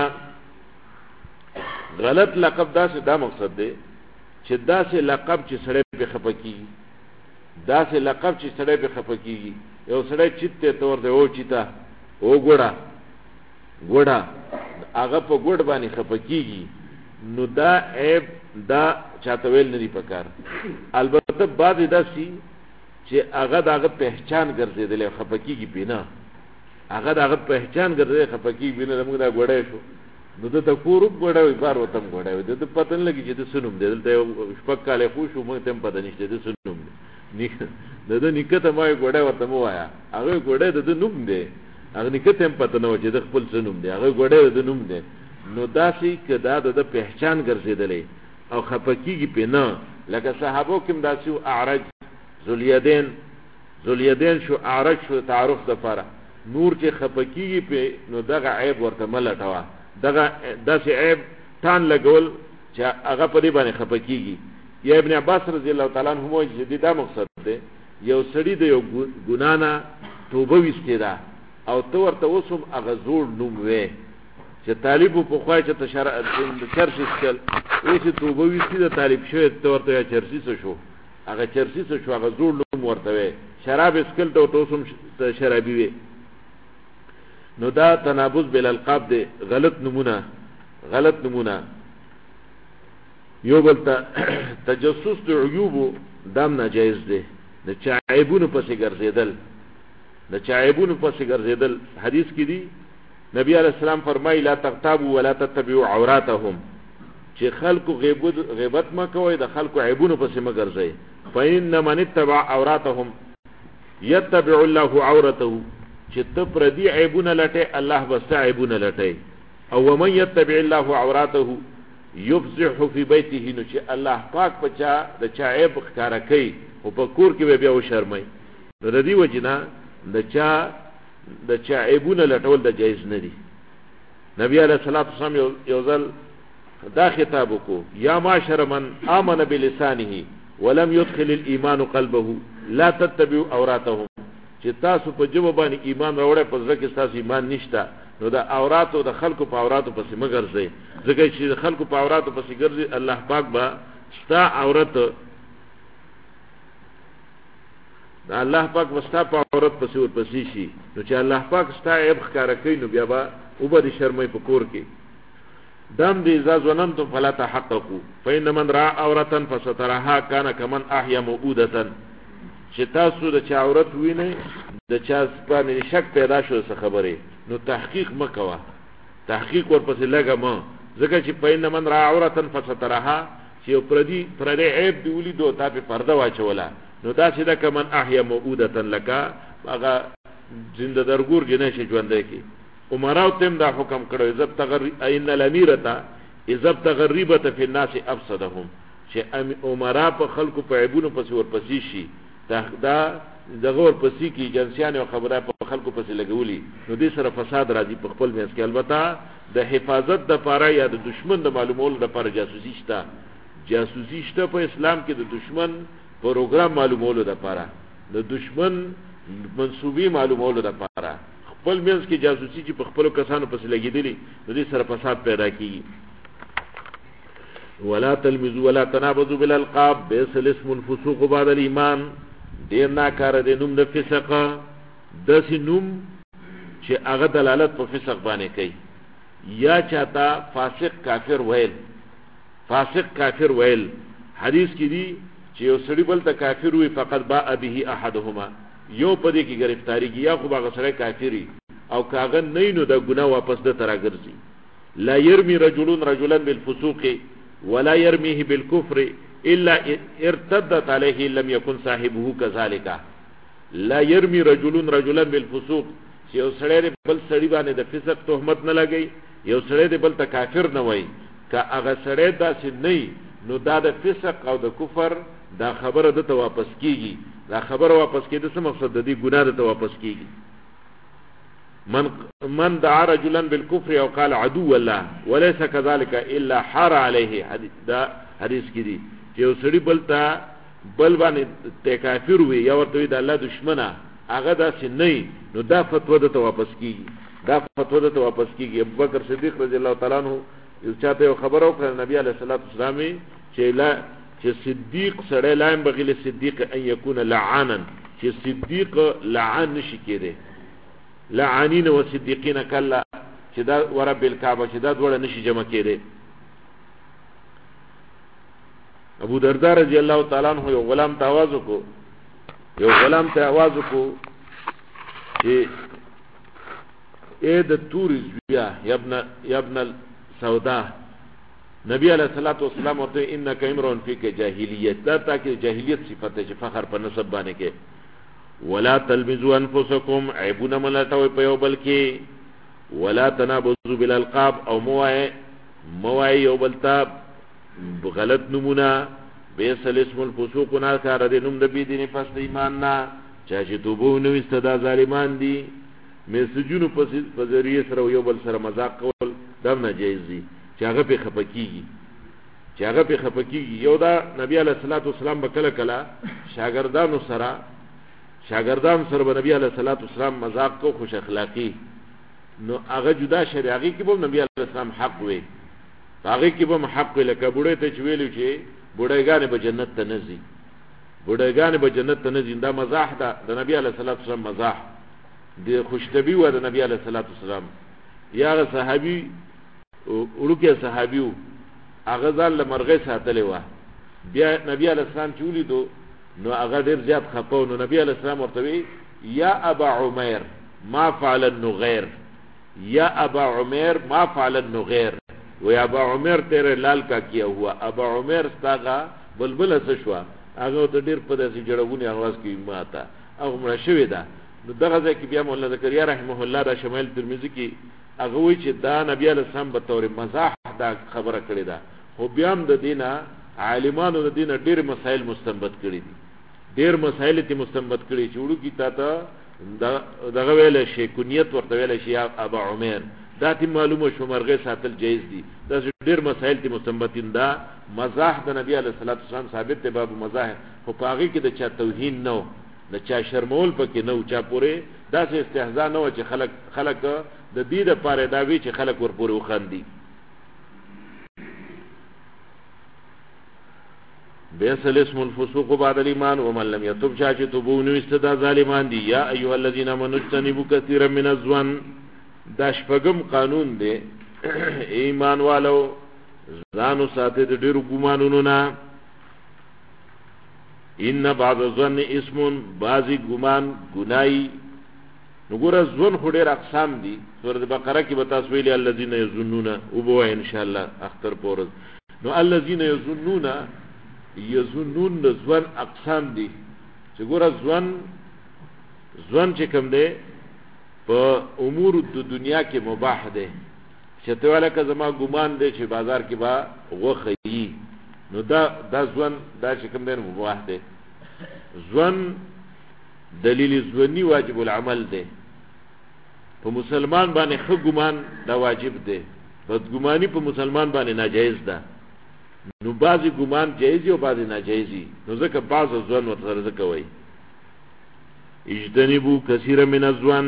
غلط لقب دا مقصد دی چې داسې لقب چې سړی پې خفه کېږي، داسې لقب چې سړی پې خفه کېږي. یو سړی چیت ته ورته او چیته او ګوړه، ګوډه هغه په ګوډ باندې خپکیږي نو دا عیب دا چاته ویل نه دی پکار. البته بعد داسي چې هغه دغه پہچان ګرځیدل خپکیږي بنا هغه دغه پہچان ګرځي خپکیږي بنا موږ دا ګوډه شو نو د کورو ګوډه وي بار وتم ګوډه وي د پته نه لګي چې د سنوم دی دلته شپک کاله خو شو موږ تم پته نشته د سنوم دی د نکته ما ګوډه ورته مو وایا هغه ګوډه د نوم دی هغه نکته هم پته نه و چې د خپل سنوم دی هغه ګوډه د نوم دی نو داسې کدا د پہچان ګرځیدلې او خپکیږي په نه لکه صحابو کوم داسې اعرج ذولیدین شو اعرج شو تعارف د فاره نور چې خپکیږي په نو دغه عیب ورته ملټوا دغه داسې عیب تان لګول چې هغه په دې باندې خپکیږي. یا ابن عباس رضی الله تعالی عنہ مو جديدا مقصد ده یو سړی د یو ګنا نه توبه وستې ده او تو ورته وسوم هغه زوړ نوم وې چې طالب په خوای چې تشرع د چرشي سکل اوس توبه وستې ده طالب شوی تو ورته چرشي شو هغه چرشي شو هغه زوړ نوم ورته وې شراب سکل ته توسم شرابي وې نو دا تنابز بالالقاب ده غلط نمونه یو بلتا تجسس د عیوب دام ناجایز ده د چایبونو پسې ګرځیدل حدیث کې دی نبی علیہ السلام فرمایي لا تغتابوا ولا تتبعوا عوراتهم چې خلکو غیبت ما کوي د خلکو عیبونو پسې ما ګرځي فإن من اتبع عوراتهم يتبع الله عورته چې ته پردي عیبونه لټه الله بس عیبونه لټه او ومن يتبع الله عورته يفزح في بيته نو چې الله پاک پچا د چا عیب ښکارا کوي او په کور کې بیا و شرمای نو د دې وجنا د چا عیبونه لټول د جایز نه دي. نبی علیہ الصلوۃ والسلام یو ځل دا خطاب کو یا معاشر من آمن بلسانه ولم يدخل الايمان قلبه لا تتبعوا عوراتهم چې تاسو په جواب باندې ایمان راوړې په ځکه چې تاسو ایمان نشته نو د عوراتو د خلکو په عوراتو پسې مګرځي ځکه چې د خلکو په عوراتو پسې ګرځي الله پاک با ستا عورت الله پاک وستا په عورت پسې ورپسې شي نو چې الله پاک ستا عیب ښکارا کوي نو بیا به وبد شرمې په کور کې دم دې اذا ظننتم فلا تحققوا فإن من رأى عورة فسترها كان كمن أحيا موءودة چې تاسو د چا عورت وینئ د چا باندې شک پیدا شو څه خبره نو تحقیق مکوا تحقیق ورپسې لګا ما ځکه چې پاین من را عورتن فسترها چې پردي عیب دی ولیدو تا په پرده واچولا نو دا چې دا کمن احیا موعودتن لکا هغه زنده درګور کې نشي ژوندې کی عمراو تم دا حکم کړو عزت تغری ان الامیرتا عزت تغریبت فی الناس افسدهم چې عمرا په خلکو په عیبونو پسې ورپسې شي دا دغه ورپسې کی جنسیان او خبره په خلکو پسې لګولي نو دې سره فساد راځي په خپل میاس کې. البته د حفاظت د پاره یا د دشمن د معلومولو د پاره جاسوسي شته په اسلام کې د دشمن پروګرام معلومولو د پاره د دشمن منسوبي معلومولو د پاره خپل میاس کې جاسوسي چې په خپل کسانو پسې لګیدلي نو دې سره فساد پیدا کیږي. ولا تلمزوا ولا تنابزوا بالالقاب بئس الاسم الفسوق بعد الايمان دیر ناکار دی نوم د فسق داسې نوم چې هغه دلالت په فسق باندې کوي یا چاته فاسق کافر ویل حدیث کې دی چې یو سړی بل ته کافر وي فقط باء به احدهما یو پدې کې گرفتاری کی یا خو هغه سره کافری او کاغه نه نو د ګناه واپس د ترا ګرځي. لا يرمي رجلا بالفسوق ولا يرميه بالكفر الا ارتدت عليه لم يكن صاحبه كذلك. لا يرمي رجلا بالفسوق چې یو سړی بل سړی باندې د فسق تهمت نه لګي یو سړی بل ته کافر نه وای که هغه سړی داسې نه نو دا د فسق او د کفر دا خبره د ته واپس کیږي. دا خبره واپس کېده څه مقصد د دې ګناه د ته واپس کیږي. من دعا رجلا بالكفر او قال عدو الله وليس كذلك الا حار عليه دا حدیث کې دی چې یو سړی بل باندې ته کافر وي یا ورته د الله دشمنه هغه داسې نه نو دا فتوا د ته واپس کیږي. ابو بکر صدیق رضی الله تعالی عنہ یو چاته خبر او کړ نبی علیہ الصلوۃ والسلام چې صدیق سره لایم بغیل صدیق ان یکون لعانا چې صدیق لعان نشي کېده لعانین و صدیقین کلا چې دا ورب الکعبه چې دا دوړه نشي جمع کېده. ابو درداء رضی الله تعالی عنہ یو غلام ته आवाज وکړو چې اے د تور زویا یا ابن السودا، نبی علیہ الصلوۃ والسلام ورته انک امرؤ فیک جاهلیت، دا تاکي جاهلیت صفت چې فخر په نسب باندې کې. ولا تلمزوا انفسکم، عیبونه ملټوي په یو بل کې. ولا تنابزوا بالالقاب، او موای یو بل ته غلط نمونه. بیس الاسم الفسوق، ناکار دی نوم د بيدینه پس د ایمان نه. چا چې توبه نو استدا ظالمان دي. میسجونو په ذریعه سره یو بل سره مذاق کول دا ناجیز دي، چې هغه په خپکیږي. یو دا نبی علیہ الصلوۃ والسلام بکله کله شاګردان سره به نبی علیہ الصلوۃ والسلام مذاق کو، خوش اخلاقی، نو هغه جدا شریعی کې به نبی علیہ السلام حق وي، هغه کې به حق لکه بوډۍ ته چې ویلو چې بوډایګانې به جنت ته نه ځي، دا مزاح ده د نبی علیہ الصلوۃ والسلام، مزاح د خوشتبی و د نبی علیہ الصلوۃ والسلام. یا صحابي ورکه صحابیو هغه ځان له مرغې ساتلې و، بیا نبی علیہ السلام چې ولیدو نو هغه ډیر زیات خپو، نو نبی علیہ السلام ورته وی یا ابا عمر ما فعل النغیر، یا ابا عمر ما فعل النغیر، و یا ابا عمر تیرے لال کا کیا ہوا. ابا عمر ستاغه بلبل اسشوا، هغه ته ډیر په داسې جړغونی आवाज کې ماته هغه مړ شوی دا. نو دغه ځکه بیا مولا زکریا رحمه الله دا شمال ترمذی کې هغه وی چې دا نبی علیہ السلام به تور مزاح دا خبره کړی دا، خو بیا هم د دینه عالمانو د دینه ډیر مسائل مستنبط کړی دي، ډیر مسائل ته مستنبط کړی چې وړو کی تا ته دغه ویل شي کنیت ورته ویل شي ابا عمر، دا تی معلومه شو مرغه ساتل جایز دي. دا ډیر مسائل ته مستنبطین دا مزاح د نبی علیہ الصلوۃ والسلام ثابت ته باب مزاح، خو پاغي کې د چا توهین نو، د چا شرمول پکې نو، چا پوره دا څه استهزاء نو چې خلق د دې د پاره دا وی چې خلق ور پوره وخاندي. بیس الاسم الفسوق بعد الايمان ومن لم يتب، چاچ توبو نو استدا ظالمان دي. یا ایها الذين امنوا اجتنبوا كثيرا من الظن، دا شپږم قانون دی ایمان والو ځانو ساته د ډیرو ګمانونو نه. ان بعض الظن اسم، بعضی ګمان ګنای. نو ګوره ځون خو ډیر اقسام دي، سورۃ بقره کې به تاسو ویلي الذين يظنون، او به ان شاء الله اختر پورز. نو الذين يظنون د ځون اقسام دي، چې ګوره ځون چې کوم دی په امور د دنیا کې مباح دی، چې ته والا که زما ګمان دی چې بازار کې با غوښه یي، نو دا ځون دا چې کوم دی مباح دی. ځون دلیل ځونی واجب العمل دی، په مسلمان باندې ښه ګمان دا واجب دی، بدګماني په مسلمان باندې ناجایز ده. نو بعضی ګمان جایز او بعضی ناجایز، نو ځکه بعض ځون ورته ځکه وایي اجتنبوا كثيرا من الظن،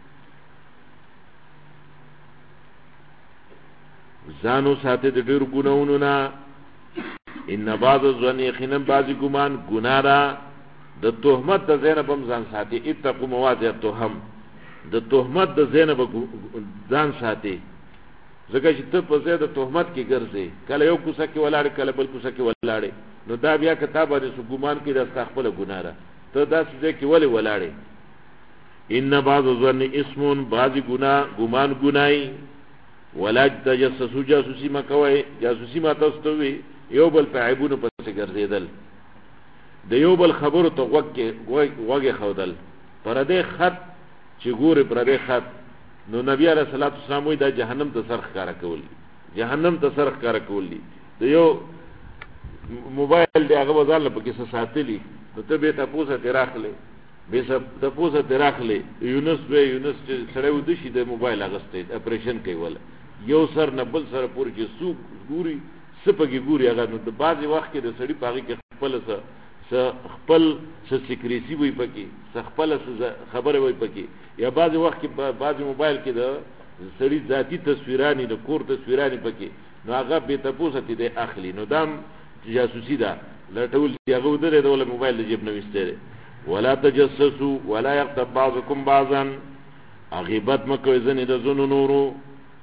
ځانو ساته د ډیر ګناونو نه. ان بعض الظن، یقینا بعضی ګمان ګناه ده. د تهمت د زینب هم ځان ساتي، اتقوا مواضع التهم، د تهمت د زینب ځان ساتي، ځکه چې ته په ځای د تهمت کې ګرځې، کله یو کوڅه کې ولاړې کله بل کوڅه کې ولاړې، نو دا بیا کتابه د ګمان کې د خپل ګناه ده، ته داسې ځای کې ولې ولاړې. ان بعض الظن اسم، بعضی ګمان ګنای. ولا تجسسوا، جاسوسی ما کوي، جاسوسی ما تاسو ته وي یو بل په عیبونو پسې ګرځېدل، د یو بل خبرو ته غوږ خودل. پردې خط چې ګوري پردې خط، نو نبی علیہ الصلوۃ والسلام وی دا جهنم ته سرخ کار کولی. د یو موبایل دی هغه وزال په کې ساتلی، نو ته به تاسو ته راخلې، به تاسو ته راخلې یونس چې سره ود شي د موبایل اغسته اپریشن کوي، یو سر نه بل سره پور کې سوق ګوري سپګي ګوري هغه. نو د بعضی وخت کې د سړی پاږي کې خپل سکریسی وي پکې، خپل خبره وي پکې، یا بعضی وخت کې بعضی موبایل کې د سړی ذاتی تصویرانی د کور تصویرانی پکې، نو هغه به تاسو ته د اخلي، نو دام جاسوسی ده لټول دی هغه درې د موبایل د جیب نه وستره. ولا تجسسوا ولا يغتب بعضكم بعضا، غیبت مکوئ زنی د زنو نورو،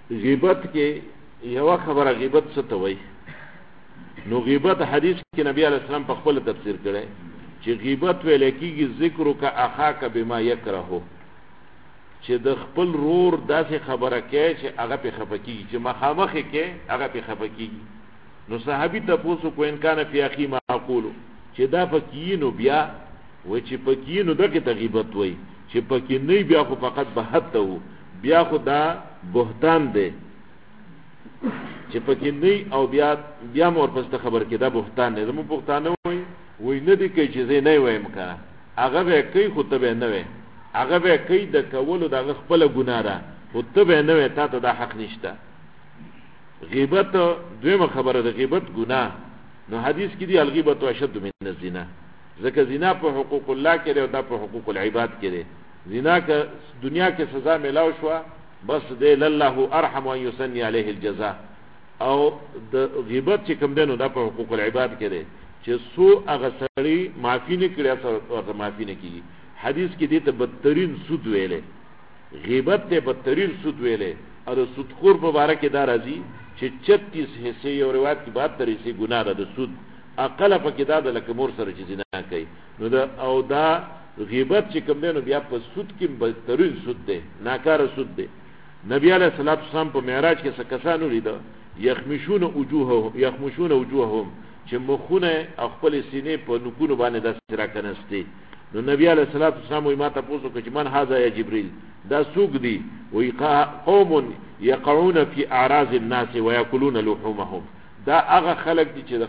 غیبت کې یو خبره غیبت څه ته وایي نو غیبت حدیث کې نبی علیہ السلام په خپل تفسیر کړی چې غیبت ویل کېږي ذکر کا اخاک بما یکره چې د خپل رور داسې خبره کوي چې هغه په خفه کېږي چې مخامخ کې هغه په خفه کېږي نو صحابي تاسو کو انکان فی اخی ما اقولو چې دا پکې نو بیا و چې پکې نو دغه غیبت وایي چې پکې نه بیا خو فقط بهته وو بیا خو دا بهتان دی چې پکې نه او بیا مور پسته خبر کې دا بهتان دی زمو بهتان وای نه دی کوي چې زه نه وایم کنه هغه به کوي خو ته به نه وای هغه به کوي د کولو د خپل ګناه ده خو ته به نه وای ته دا حق نشته غیبت دویمه خبره ده غیبت ګناه نو حدیث کې دی الغیبت اشد من الزنا ځکه زنا په حقوق الله کې او دا په حقوق العباد کې دی زنا که دنیا کې سزا ملاو شو بس دی الله ارحم ان يسني عليه الجزاء او د غیبت چې کوم دنو دا په حقوق العباد کې دی چې سو هغه سړی معافي نه کړی او معافي نه کیږي حدیث کې دی ته بدترین سود ویلې غیبت ته بدترین سود ویلې او د سودخور په اړه کې دا راځي چې 36 حصے یو روایت کې 72 حصے ګناه ده د سود اقل پکې دا د لکه مور سره چې زنا کوي نو دا او دا غیبت چې کوم دی نو بیا په سود کې بدترین سود دی ناکاره سود دی نبی علیہ الصلوۃ والسلام په معراج کې څه کسانو لیدل یخمشون وجوههم چې مخونه خپل سینې په نکونو باندې د سره کنهستی نو نبی علیہ الصلوۃ والسلام یې ماته پوښتنه کوي چې من هاذا یا جبريل دا سوق دی وی قوم يقعون في اعراض الناس وياكلون لحومهم دا هغه خلق دي چې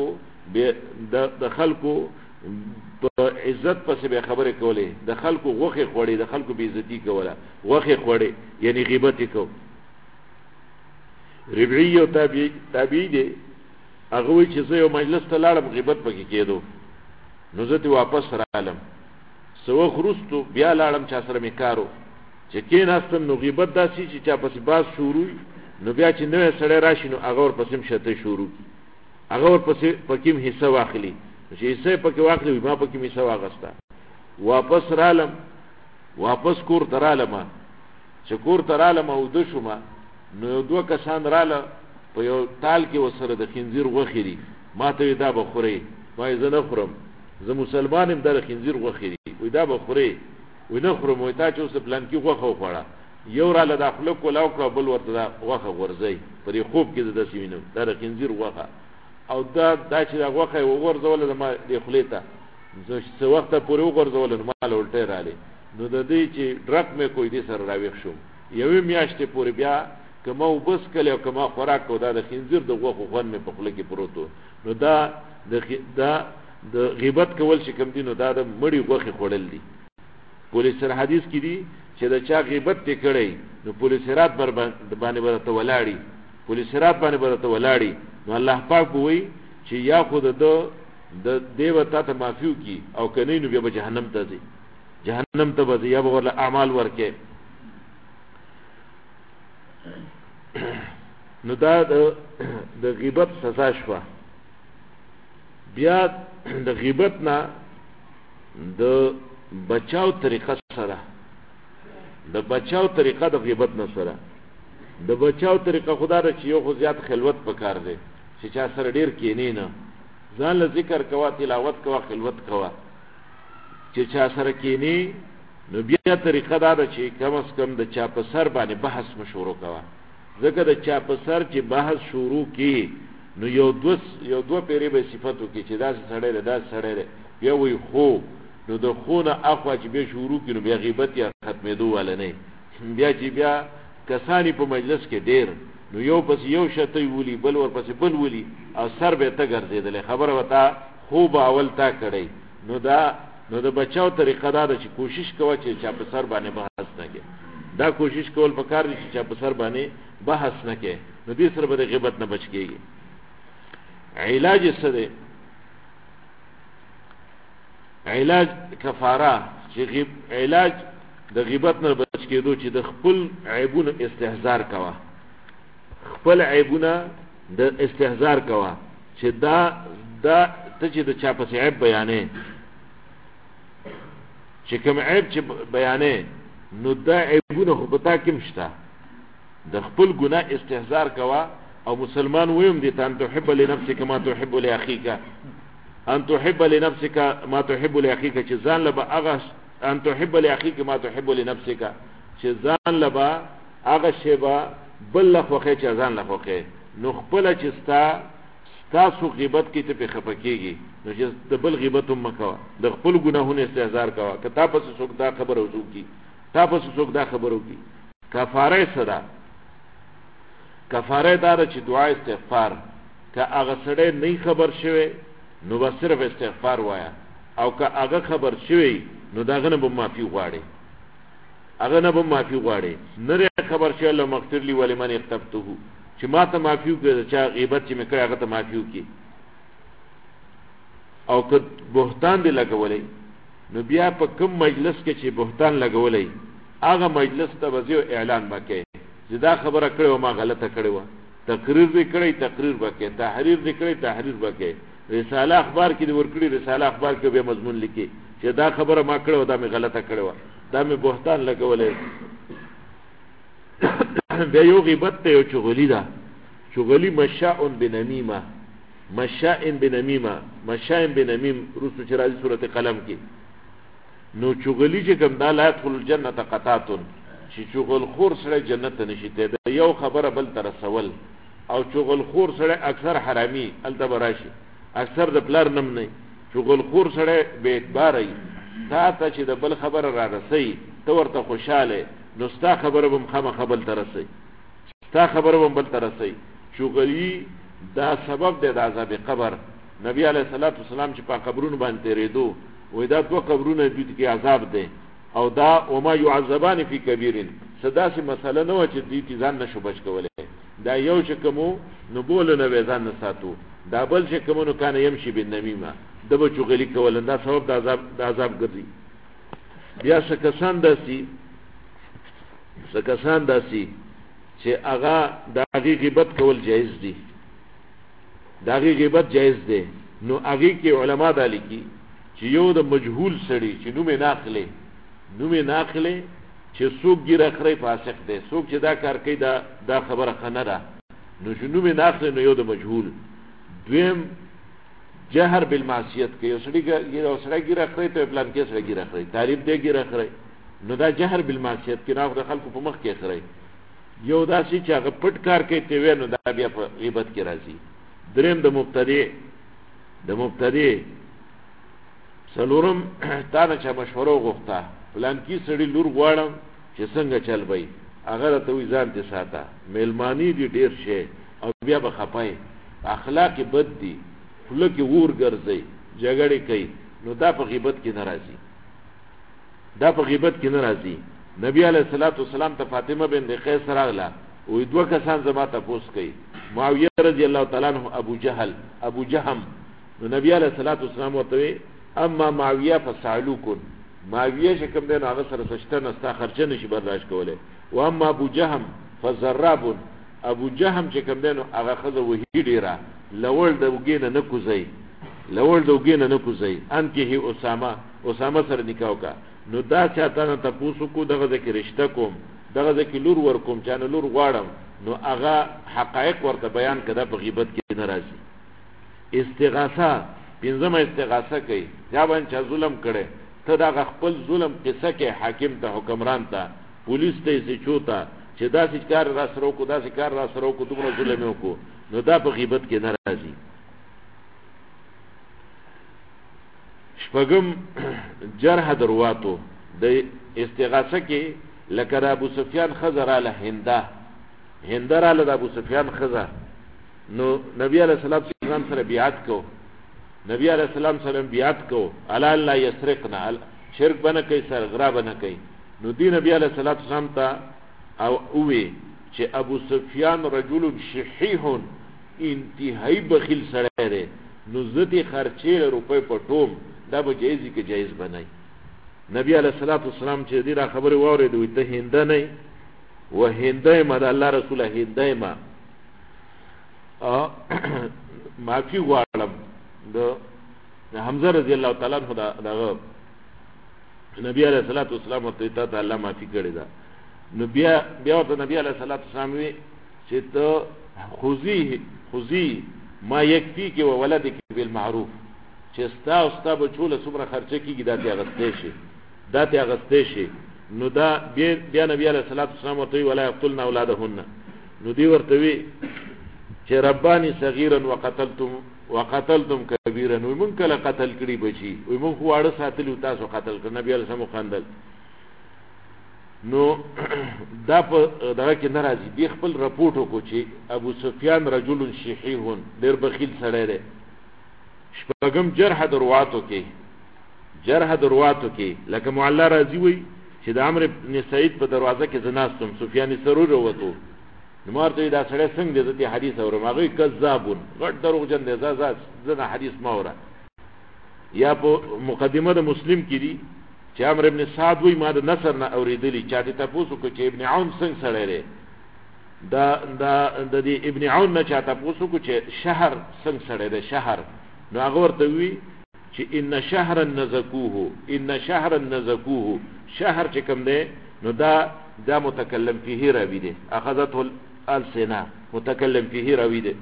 د خلکو په عزت پسې به خبرې کولې د خلکو غوخه خوړې د خلکو بے عزتی کوله غوخه خوړې یعنی غیبت وکاو ربعی او تابعی دی هغه وی چې زه یو مجلس ته لاړم غیبت پکې کېدو نو زه ته واپس رالم سو خرستو بیا لاړم چا سره مې کارو چې کېناستم نو غیبت داسې چې چا پسې باز شروع نو بیا چې نوې سړی راشي نو هغه ورپسې شته شروع هغه ورپسې پکې حصہ واخلي چې حصہ پکې واخلي ما پکې حصہ واغستا واپس رالم واپس کور ترالم چې کور ترالم او د شوما نو دوه کسان رااله په یو تال کې وسره د خنزیر غوخيري ما ته دا بخوري ما یې نه خورم زه مسلمانم د خنزیر غوخيري وې دا بخوري وې نه خورم وې تا چې اوس پلان کې غوخه وخوړه یو را له داخله کولاو کا بل ورته غوخه ورځي پرې خوب کې د سیمینو د خنزیر غوخه او دا چې دا غوخه وګرځول د ما د خلیته زه څه وخت پورې وګرځول نو مال ولټه رااله نو د دې چې ډرک مې کوی دې سره راوښ شو یوې میاشتې پورې بیا کما وبس کله او کما خوراک کو دا د خنزیر د غوخه خون مې په خله کې پروتو نو دا د غیبت کول چې کوم دینو دا د مړی غوخه خوړل دي پولیس سره حدیث کې دي چې دا چا غیبت ته کړی نو پولیس رات باندې ورته ولاړی پولیس رات باندې ورته ولاړی نو الله پاک وایي چې یا خود د دیوتا ته معفو کی او کني نو به جهنم ته ځي جهنم ته به یا به ول اعمال ورکه نو دا د غیبت سزا شوه بیا د غیبت نه د بچاو طریقه سره د بچاو طریقه د غیبت نه سره د بچاو طریقه خدا د چې یو خو زیات خلوت پکار دی چې چا سره ډیر کینې نه ځان له ذکر کوا تلاوت کوا خلوت کوا چې چا سره کینې نو بیا طریقه دا ده چې کم از کم د چا په سر باندې بحث مشورو کوا ځکه د چا په سر چې بحث شروع کی نو یو دو پیری به صفاتو کې چې دا سړی دی بیا وی خو نو د خونه اخوا چې به شروع کی نو بیا غیبت یا ختمېدو ولا نه بیا چې بیا کسانی په مجلس کې ډیر نو یو پس یو شته ویلی بل ور پس بل ویلی او سر به ته ګرځیدل خبره وتا خوب اول تا کړی نو د بچاو طریقه دا چې کوشش کوه چې چا په سر باندې بحث نه کې دا کوشش کول پکار دي چې چا په سر باندې بحث نه کې نو دې سره به غیبت نه بچ کېږي علاج څه دی علاج کفاره چې علاج د غیبت نه بچ کېدو چې د خپل عیبونو استهزار کوه خپل عیبونه د استهزار کوه چې دا ته چې د چا په عیب بیانې چې کوم عیب چې بیانې نو دا عیبونه خو پتا کوم شته د خپل ګناه استهزار کوا او مسلمان ویم دي ته ان تحب لنفسك ما تحب لاخيك ان تحب لنفسك ما تحب لاخيك چې ځان لبا هغه ان تحب لاخيك ما تحب لنفسك چې ځان لبا هغه شی با بل لخوخه چې ځان لخوخه نو خپل چې تاسو غیبت کې ته په خپکیږي نو چې د بل غیبت هم مکوا د خپل ګناهونو استهزار کوا که تاسو څوک دا خبر اوسو کی تاسو څوک دا خبرو کی کفاره صدا کفاره دار چې دعا استغفار که هغه سړی نه خبر شوی نو بس صرف استغفار وایا او که هغه خبر شوی نو داغه نه به معافي غواړي هغه نه به معافي غواړي نه خبر شوی الله مغفر لي ولمن اختبته چې ما ته معافي وکړي چې غیبت چې مکړه هغه ته معافي وکړي او که بهتان دی لګولې نو بیا په کوم مجلس کې چې بهتان لګولې هغه مجلس ته وځي اعلان وکړي چې دا خبره کړو ما غلطه کړو تقریر دې کړی تقریر وکړي تحریر دې کړی تحریر وکړي رساله اخبار کې دې ورکړي رساله اخبار کې به مضمون لیکي چې دا خبره ما کړو دا مې غلطه کړو دا مې بهتان لګولې بیا یو غیبت ته یو چغلی ده چغلی مشاء بنمیمه مشاء بنمیمه مشاء بنمیم رسو چې راځي سورته قلم کې نو چغلی چې کوم دا لا يدخل الجنه قطاتن چې چغل خور سره جنت نشیته ده یو خبره بل تر رسول او چغل خور سره اکثر حرامي التبراشي اکثر د پلار نم نه چغل خور سره به اعتباري تا ته چې د بل خبره را رسي ته ورته خوشاله نو ستا خبره به مخه خبل ترسي ستا خبره به بل ترسي چغلی دا سبب دی د عذاب قبر نبی علیہ الصلوۃ والسلام چې په قبرونو باندې تیرېدو وې دا دوه قبرونه دي کې عذاب دی او دا وما يعذبان في كبير صدا سي مسله نو چې دې ځان نشو بچ کولای دا یو چې کومو نو بول نه ځان نه ساتو دا بل چې کومو نو کان يمشي بالنميمه دبه چغلی کول دا سبب د عذاب ګرځي بیا سکسان داسي چې هغه د غیبت کول جایز دي دا غیبت جایز دی نو هغه کې علما دالي کی چې یو د مجهول سړی چې نومه ناخله چې څوک ګیره خړې فاسق دی څوک چې دا کار کوي دا خبره خنه ده نو چې نومه ناخله نو یو د مجهول دویم جهر بالمعصیت کې یو سړی ګیره خړې ته پلان کې سړی ګیره خړې طالب دی ګیره خړې نو دا جهر بالمعصیت کې راغ د خلکو په مخ کې خړې یو داسې چې هغه پټ کار کوي ته نو دا بیا په غیبت کې راځي دریم د مبتدی سلورم تا نه چا مشوره غوښته پلان کې سړی لور غواړم چې څنګه چل بای هغه ته وی ځان دې ساته میلمانی دی ډیر شي او بیا به خپای اخلاق بد دي فلکه ور ګرځي جګړه کوي نو دا په غیبت کې ناراضي نبی علیہ الصلوۃ والسلام ته فاطمه بنت قیس راغله وې دوه کسان زما ته پوښ کوي معاویه رضی الله تعالی عنہ ابو جهم نو نبی علیہ الصلوۃ والسلام ورته اما معاویه فسالوکن معاویه چې کوم دین هغه سره سشته نستا خرچه نشي برداشت کوله و اما ابو جهم فزراب ابو جهم چې کوم دین هغه خزه وهی ډیره لول د وګینه نه کوزي ان کې اسامه سره نکاح کا نو دا چاته نه تاسو کو دغه ذکر رشتہ کوم دغه ذکر لور ور کوم چانه لور غواړم نو هغه حقایق ورته بیان کړه په غیبت کې ناراضي استغاثه پنځمه استغاثه کوي یا باندې ظلم کړي ته دا خپل ظلم قصه کې حاکم ته حکمران ته پولیس ته سي چوتا چې دا کار را سره کو دومره ظلم وکړو نو دا په غیبت کې ناراضي شپږم جرح درواتو د استغاثه کې لکه ابو سفیان خزر علی هندر علی ابو سفیان خزر نو نبی علیہ السلام سره بیعت کو نبی علیہ السلام سره بیعت کو الا لا یسرقنا شرک بنه کوي سر غرا بنه کوي نو دی نبی علیہ السلام ته او وی چې ابو سفیان رجل شحیح انتهایی بخیل سره دی نو زتی خرچې روپے پټوم دا به جایزي کې جایز بنای نبی علیہ السلام چې دې را خبره واره دوی ته هنده نه و هنده ما د الله رسول هنده ما معافي غواړم د حمزه رضی الله تعالی عنہ دا نبی علیہ السلام ته الله معافي کړی دا نو بیا ورته نبی علیه الصلاۃ والسلام وی چې ته خذي ما یکفیک و ولدک بالمعروف، چې ستا او ستا بچو له څومره خرچه کېږي دا ته اغستی شي. نو دا بیا نبی علیه الصلاۃ والسلام ورته وی ولا یقتلن اولادهن، نو دی ورته وی چې ربانی صغیرا وقتلتم کبیرا، وی مونږ کله قتل کړي بچي، وی مونږ خو واړه ساتلي تاسو قتل کړ. نبی علیه السلام خندل. نو دا په دغه کې ناراضي دی خپل رپورټ وکړو چې ابو سفیان رجل شحیح ډېر بخیل سړی دی. شپږم جرح درواتو کې لکه معلا راضي وي چې د عمرو بن سعید په دروازه کې زناستم، سفیان ثوری وروته، نو مارته دا سړی څنګه دی؟ ته حدیث اورم، هغه کذابون غټ دروغجن دی، زنه حدیث ما اوره. یا په مقدمه د مسلم کې دی چې عمرو ابن سعد وی ما د نصر نه اوریدلی، چاته تاسو کو چې ابن عون څنګه سړی دی، د دې ابن عون نه چاته تاسو کو چې شهر څنګه سړی دی شهر، نو هغه ورته وی چې ان شهرا نزکوه شهر چې کوم دی نو دا متکلم فيه راوی دی، اخذته السنه متکلم فيه راوی دی.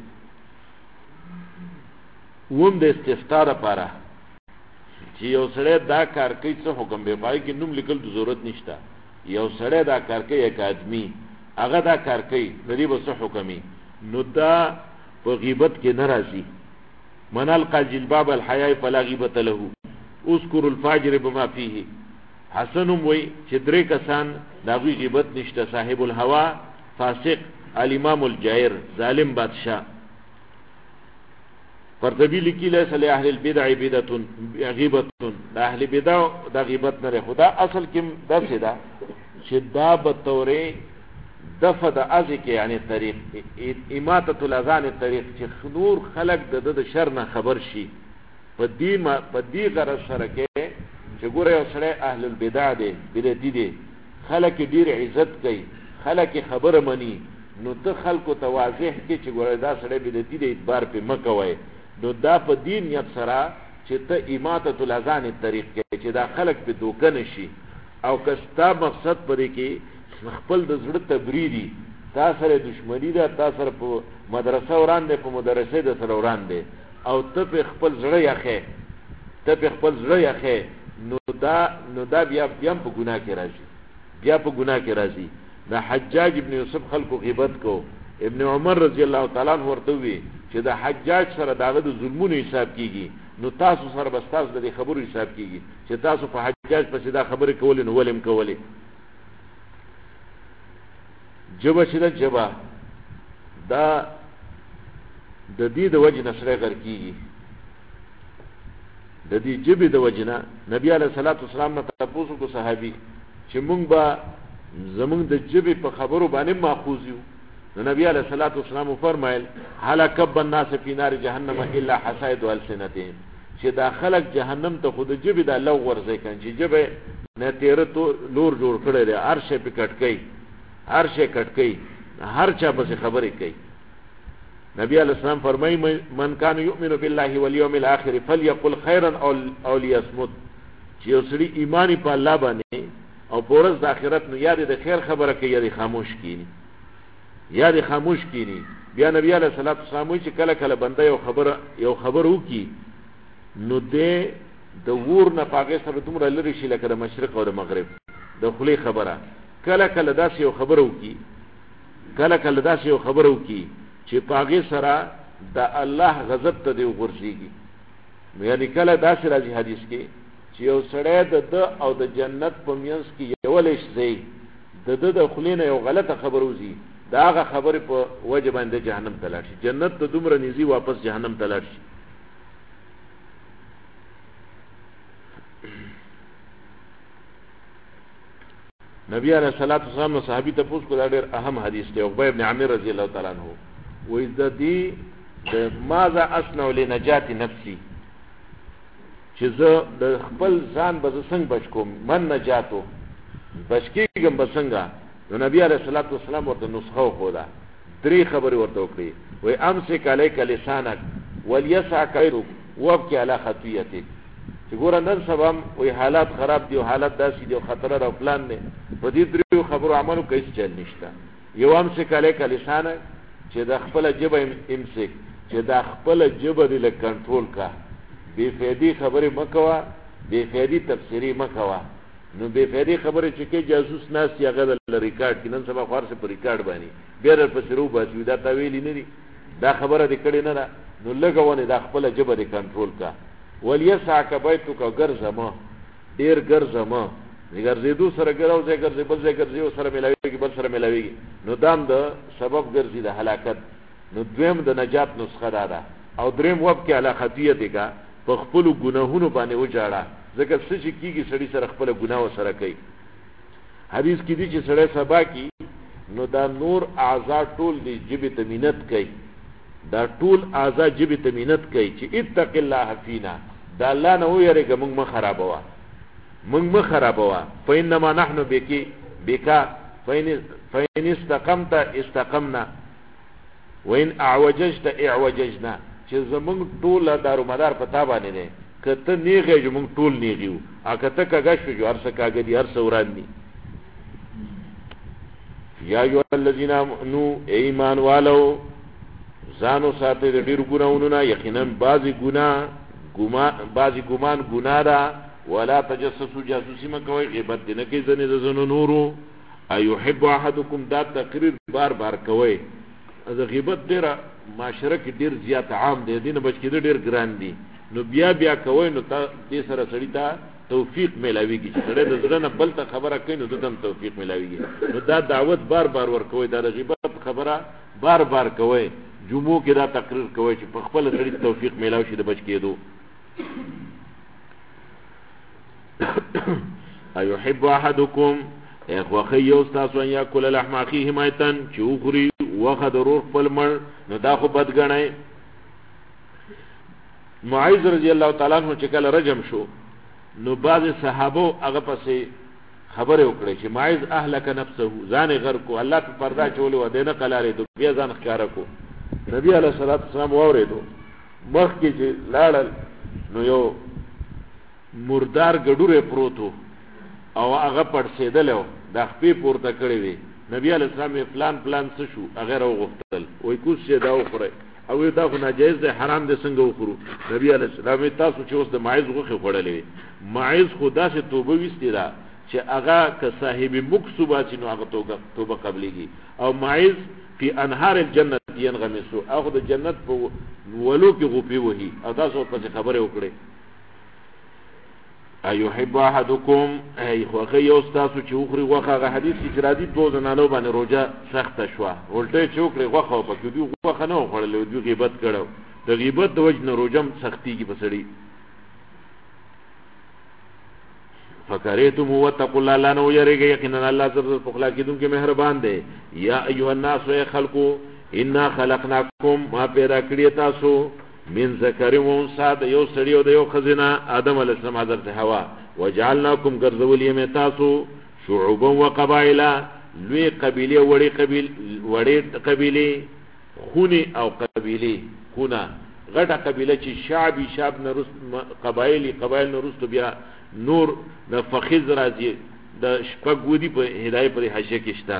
ووم د استفتاء لپاره چې یو سړی دا کار کوي څه حکم به پای کې نوم لیکل د ضرورت نشته. یو سړی دا کار کوي، یک آدمی هغه دا کار کوي، نو به څه حکمي؟ نو دا په غیبت کې ناراضي. من القى جلباب الحياء فلا غیبت له اذكر الفاجر بما فيه. حسنم وی چې درې کسان دا غیبت نشته، صاحب الهوا، فاسق، الامام الجائر، ظالم بادشاہ. قرطبی لیکي لیس لاهل البدع بدعه غیبت، دا اهل بدع دا غیبت نه خدا اصل کې درس دا چې دا به تورې دفع د ازي کې یعنی طریق اماته الاذان طریق چې نور خلق د شر نه خبر شي په دې غرض سره کې چې ګوره یو سره اهل البدع دي بدعتي دي، خلق ډیر عزت کوي، خلق خبره مني، نو ته خلکو ته واضح کې چې ګوره دا سره بدعتي دي اعتبار په مکوي. نو دا په دین نیت سره چې ته اماته الاذان طریق کې چې دا خلق په دوکه نشي، او کستا مقصد پرې کې خپل د زړه تبریری، تا سره دشمنی ده، تا سره په مدرسه وران دی، په مدرسې د سره وران دی، او ته په خپل زړه یخې، نو دا بیا په ګناه کې راځي. دا حجاج ابن یوسف خلکو غیبت کو، ابن عمر رضی الله تعالی عنہ ورته وی چې دا حجاج سره داغه د ظلمونو حساب کیږي، نو تاسو سره بس تاسو د خبرو حساب کیږي چې تاسو په حجاج پسې دا خبرې کولې نو ولیم کولې. جبا چې دا جبا دا د دې د وجه نشره غر کیږي، د دې جبې د وجه نه نبی علیه الصلاۃ والسلام نه تاسو کو صحابي چې مونږ به زمونږ د جبې په خبرو باندې ماخوذ یو، نو نبی علیه الصلاۃ والسلام فرمایل هلاک الناس فی نار جهنم الا حصائد السنتهم، چې دا خلق جهنم ته خود جبې دا لو ورځي کړي چې جبې نه تیر تو لور جوړ کړي لري، هر شی په کټکې هر شی کټکې هر چا به خبرې کوي. نبی علیہ السلام فرمایي من کان یؤمن بالله والیوم الاخر فلیقل خیرا او لیصمت، چې یو سړي ایمان په الله باندې او په ورځ د آخرت نو یا د خیر خبره کوي یا د خاموش کینی. بیا نبی علیہ الصلوۃ والسلام چې کله کله بنده یو خبر وکي نو د ور نه پاګه سره دومره لري شي لکه د مشرق او د مغرب د خلی خبره، کله کله داسې یو خبر وکي چې پاګه سره د الله غضب ته دی ورځيږي. نو یعنی کله داسې راځي حدیث کې چې یو سړی د او د جنت په میانس کې یو لښ دی، د خلینه یو غلطه خبر وزي، دا هغه خبره په وجه باندې جهنم ته لاړ شي، جنت ته دومره نيزي واپس جهنم ته لاړ شي. نبی علیہ الصلوۃ والسلام صحابي ته پوښتنه کوله، ډېر اهم حدیث دی، عقبہ ابن عامر رضی الله تعالی عنہ وې د دې د ماذا اصنع لنجات نفسي، چې زه د خپل ځان به څنګه بچ کوم، من نجاتو بچکیږم به څنګه. نو نبی علیہ الصلوۃ والسلام ورته نسخه وکړه، درې خبرې ورته وکړي، وې امسک علیک لسانک وليسع غیرک وابکی علی خطیئتک، چې ګوره نن سبا وې حالات خراب دي او حالات داسې دي او خطر او پلان نه، په دې درې کړیو خبرو عملو کیس چل نشته. یو امسک علیک لسانه چې د خپل جبه امسک چې د خپل جبه د کنټرول کا بے فیدی خبرې مکوا بے فیدی تفسیری مکوا. نو بے فیدی خبرې چې کې جاسوس ناس یا غل ریکارډ کینن سبا خارسه پر ریکارډ باندې بیر په سرو باسي دا تویل نه دي دا خبره دې کړي نه نو لګونه د خپل جبه د کنټرول کا. ولیسعک بیتک غرزما ډیر غرزما ګرځېدو سره ګرځو ځای ګرځي بل ځای ګرځي او سره ملاويږي بل سره ملاويږي نو دام د سبب ګرځي د هلاکت. نو دویم د نجات نسخه ده او دریم وب کې علا خطیه کا په خپل ګناهونو باندې وجاړه ځکه چې کیږي سړی سره خپل ګناه سره کوي. حدیث کې دي چې سړی سبا کی نو دا نور اعضاء ټول دی جبه تمینت کوي دا ټول اعضاء جبه تمینت کوي چې اتق الله فینا دا الله نه ويرګه موږ مخربوا موږ مخربوا فینما نحن بکا فین استقمت استقمنا وین اعوججت اعوججنا چې زمونږ ټول دارو مدار پتا باندې نه کته نیغه جو موږ ټول نیغیو ا کته کاګه شو جو ارسه کاګه دي ارسه ورانی. یا ایو الذین آمنو ایمان والو ځانو ساتي د ډیر ګناونو نه یقینا بعضی ګمان ګناه ده. ولا تجسسوا جاسوسی مکوئ غیبت دینه کې ځنه د زنو نورو. ایحب احدکم دا تقریر بار بار کوي از غیبت ډیره معاشره کې ډیر زیات عام دی دینه بچ کې ډیر ګران دي نو بیا کوي نو دې سره سړی ته توفیق ملاويږي چې سړی د ځنه بل ته خبره کوي نو دته توفیق ملاويږي. نو دا دعوت بار بار ورکوي دا غیبت خبره بار بار کوي جمعو کې دا تقریر کوي چې په خپل سړی توفیق ملاوي شي د بچ کېدو. ایحب احدکم اخوخی استاسو ان یاکل لحم اخیه میتن چې وخوري وخه د روح خپل مړ نو دا خو بد ګڼئ. معاذ رضی الله تعالی عنہ چې کله رجم شو نو بعض صحابه هغه پسې خبره وکړه چې معاذ اهلک نفسه ځان غر کو الله په پردا چولې و دینه قلارې دو بیا ځان ښکارا کو. نبی علیہ الصلوۃ والسلام اوریدو مخ کې چې لاړل نو یو مردار ګډوره پروتو او هغه پړسېدلو د خپې پورته کړې وي. نبی علیہ السلام پلان څه شو هغه راغوښتل وای کوس شه دا وخوره او دا خو ناجایز دی حرام دی څنګه وخورو. نبی علیہ السلام تاسو چې اوس د ماعز غوښه خوړلې ماعز خدا سے توبه وستې دا چې هغه که صاحب مکسوبه چې نو هغه توبه قبليږي او ماعز فی انهار الجنه ينغمسو هغه د جنت په ولو کې غوپی وهي او تاسو په خبره وکړي. ایحب احدکم ای خوخه یو استاسو چې وخوري غوښه هغه حدیث کې راځي دو زنانو باندې روزه سخته شوه ولټه چوکړي غوښه په کې دوی غوښه نه خوړلې دوی غیبت کړو د غیبت د وجه نه روزم سختيږي بسړي. فکریتم وتقوا الله لا نو یریږي یقینا الله زبر فخلا کیدونکو مهربان دی. یا ایها الناس خلقو انا خلقناکم ما پیدا کړی تاسو من ذکر و انثى د یو سړی او د یو خزینه آدم علیه السلام حضرت حوا وجعلناکم غرذول یم تاسو شعوبا وقبائل لوی قبیله وړي قبیله خونی او قبیله خونه غټه قبیله چې شعب نرس قبایل نرست بیا نور د فخذ راځي د شپږودي په هدايه پر حاشیه کې شته.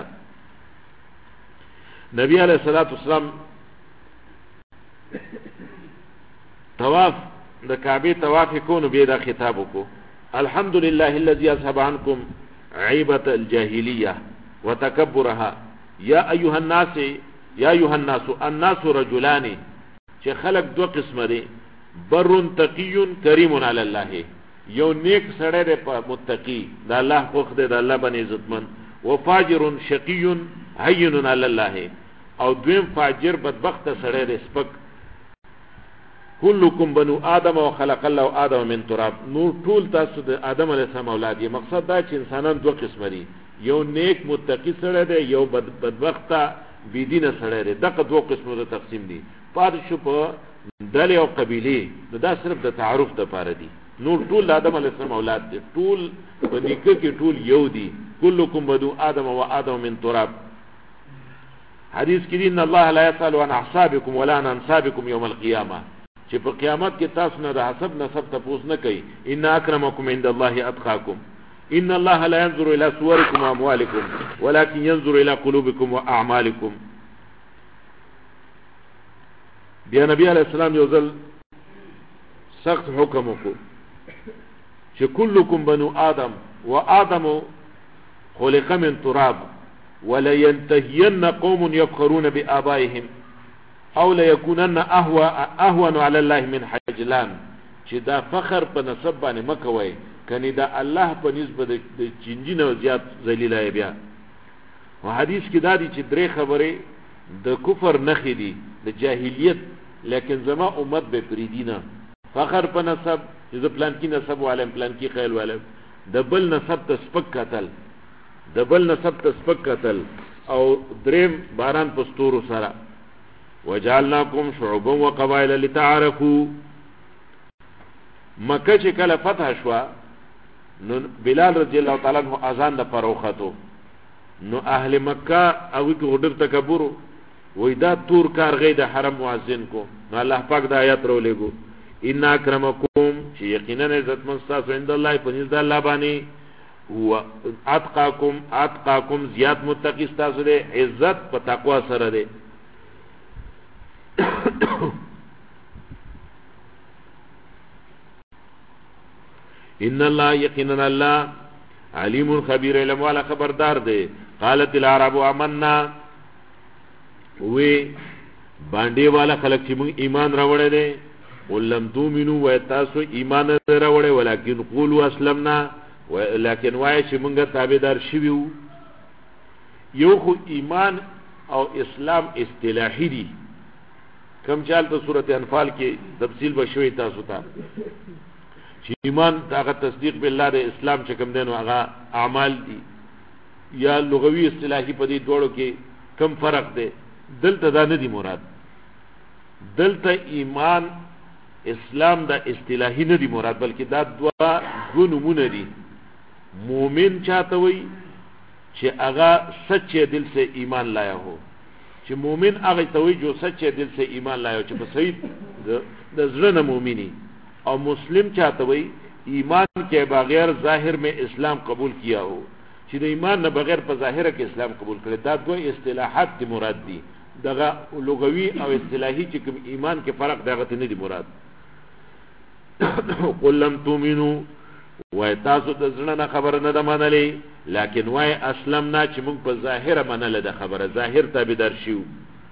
نبی علیہ الصلوۃ والسلام طواف د کعبه طواف کو نو به دا خطاب کو الحمدلله الذي اذهب عنكم عيبه الجاهليه وتكبرها يا ايها الناس الناس رجلان چې خلق دو قسمه دي بر تقي کریم علی الله یو نیک سړی دی متقی د الله خوښ دی د الله باندې عزتمن و فاجر شقی هین علی الله او دویم فاجر بدبخت سړی دی سپک. کلکم بنو آدم و خلق الله آدم من تراب نور ټول تاسو د آدم علیه السلام اولاد یې. مقصد دا چې انسانان دو قسم دي یو نیک متقی سړی دی یو بدبخت بيدینه سړی دی. دغه دو قسمه د تقسیم دي پاتې شو په ډلې او قبیلې دا صرف د تعارف لپاره دي. نور ټول آدم علیه السلام اولاد دي ټول په نیکه کې ټول یو دي. کلکم بنو آدم و آدم من تراب. حدیث کې ان الله لا يسأل عن احسابكم ولا عن انسابكم يوم القيامه چې په قیامت کې تاسو نه د حسب نسب تاسو نه کوي. ان اکرمکم عند الله اتقاکم ان الله لا ينظر الى صوركم واموالكم ولكن ينظر الى قلوبكم واعمالكم. بیا نبی علیہ السلام یو ځل سخت حکم وکړو چې كلكم بنو آدم وآدم خلق من تراب ولا ينتهين قوم يفخرون بآبائهم او ليكونن اهون على الله من حجلان. چې دا فخر په نسب باندې مکوي کني دا الله په نسبت د چنجینه زیات ذلیلای. بیا او حدیث کې دا دي چې درې خبرې د کفر نخې دي د جاهلیت، لیکن زما امت به پریدینه فخر په نسب، چې پلان کې نسب والم پلان کې خیل والم، د بل نسب ته سپک قتل، د بل نسب ته سپک قتل، او دریم باران پستورو سره. وجعلناكم شعوبا وقبائل لتعارفوا. مکه چې کله فتح شوا نو بلال رضی الله تعالی عنہ اذان د پروختو، نو اهل مکه او کې غډر تکبر وې دا تور کارغې د حرم مؤذن کو. نو الله پاک د آیات رو لګو ان اکرمکم چې یقینا عزت مستاس عند الله پنځ د الله باندې هو اتقاکم زیات متقی تاسو دې عزت په تقوا سره دې. ان الله یقینا الله علیم خبیر علم والا خبردار دے. قالت العرب آمنا وی باندې والا خلق چې موږ ایمان راوړی دی، ولم تؤمنوا و تاسو ایمان راوړی ولکن قولوا اسلمنا، ولکن وای چې موږ تابعدار شویو. یو خو ایمان او اسلام اصطلاحي دي، کم چال ته سورۃ انفال کې تفصیل بشوي تاسو ته چې ایمان هغه تصدیق بالله د اسلام چې کوم دینو هغه اعمال دي، یا لغوي اصطلاحي په دې دوړو کې کم فرق دی. دلته دا نه دی مراد، دلته ایمان اسلام دا اصطلاحي نه دی مراد، بلکې دا دو نمونه دي. مومن چاته وي چې هغه سچے دل سے ایمان لایا ہو، چې مومن هغه ته وي جو سچے دل سے ایمان لایا ہو، چې په صحیح د زړه نه مومنی. اور مسلم چاہتا وی ایمان کے بغیر ظاہر میں اسلام قبول کیا ہو، چې د ایمان نه بغیر په ظاهر کې اسلام قبول کړي. دا دوه اصطلاحات دي مراد دي، دغه لغوي او اصطلاحي چې کوم ایمان کې فرق دغه ته نه دي مراد. قل لم تؤمنوا، وای تاسو د زړه نه خبر نه ده منلې، لیکن وای اسلمنا چې موږ په ظاهر منل ده خبره، ظاهر تابعدار شو.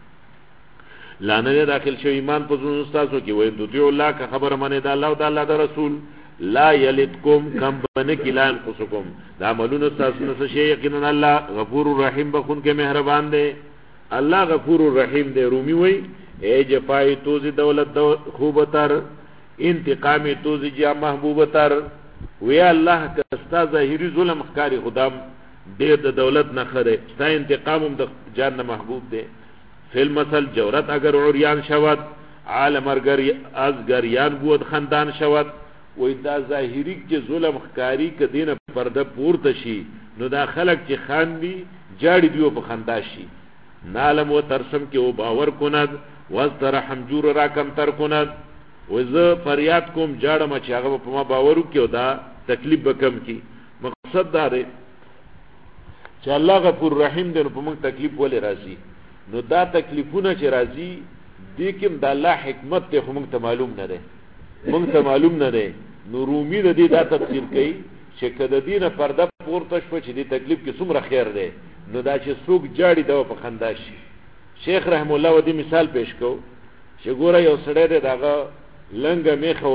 لانه داخل شو ایمان په زړه تاسو کې، وای دوی الله کا خبر منه ده الله او د الله د رسول. لا یلدکم کم بنکی لا انقصکم، دا عملون تاسو نه شي. یقینا الله غفور الرحیم بخون کې مهربان دی. الله غفور الرحیم دی. رومی وای اے جفای توزی دولت خوبتر، انتقام توزی جا محبوبتر. وی الله کستا ظاهری ظلم ښکاری خدام ډیر د دولت نه خره، ستا انتقام هم د جان نه محبوب دی. فل مثل جورت اگر عریان شود، عالم از گریان بود خندان شود. وی دا ظاهری چې ظلم ښکاری ک دینه پرده پورته شي، نو دا خلق چې خاندي جاړي دیو په خندا شي. نالم و ترسم کې او باور کند، وزتر حمجور را کم تر کند. وز فریاد کوم جاړم چې هغه په ما باورو کې او دا تکلیف بکم کی. مقصد دا دی چې الله غفور رحیم دی، نو په موږ تکلیف ولې راځي؟ نو دا تکلیفونه چې راځي دې کې د الله حکمت ته موږ ته معلوم نه دی، موږ ته معلوم نه دی. نو رومی د دې دا تفسیر کوي چې کله دینه پرده پورته شو چې دې تکلیف کې څومره خیر دی، نو دا چې څوک جاړي دا په خندا شي. شیخ رحم الله و دې مثال پیش کو چې ګوره یو سړی دی دغه لنګه میخه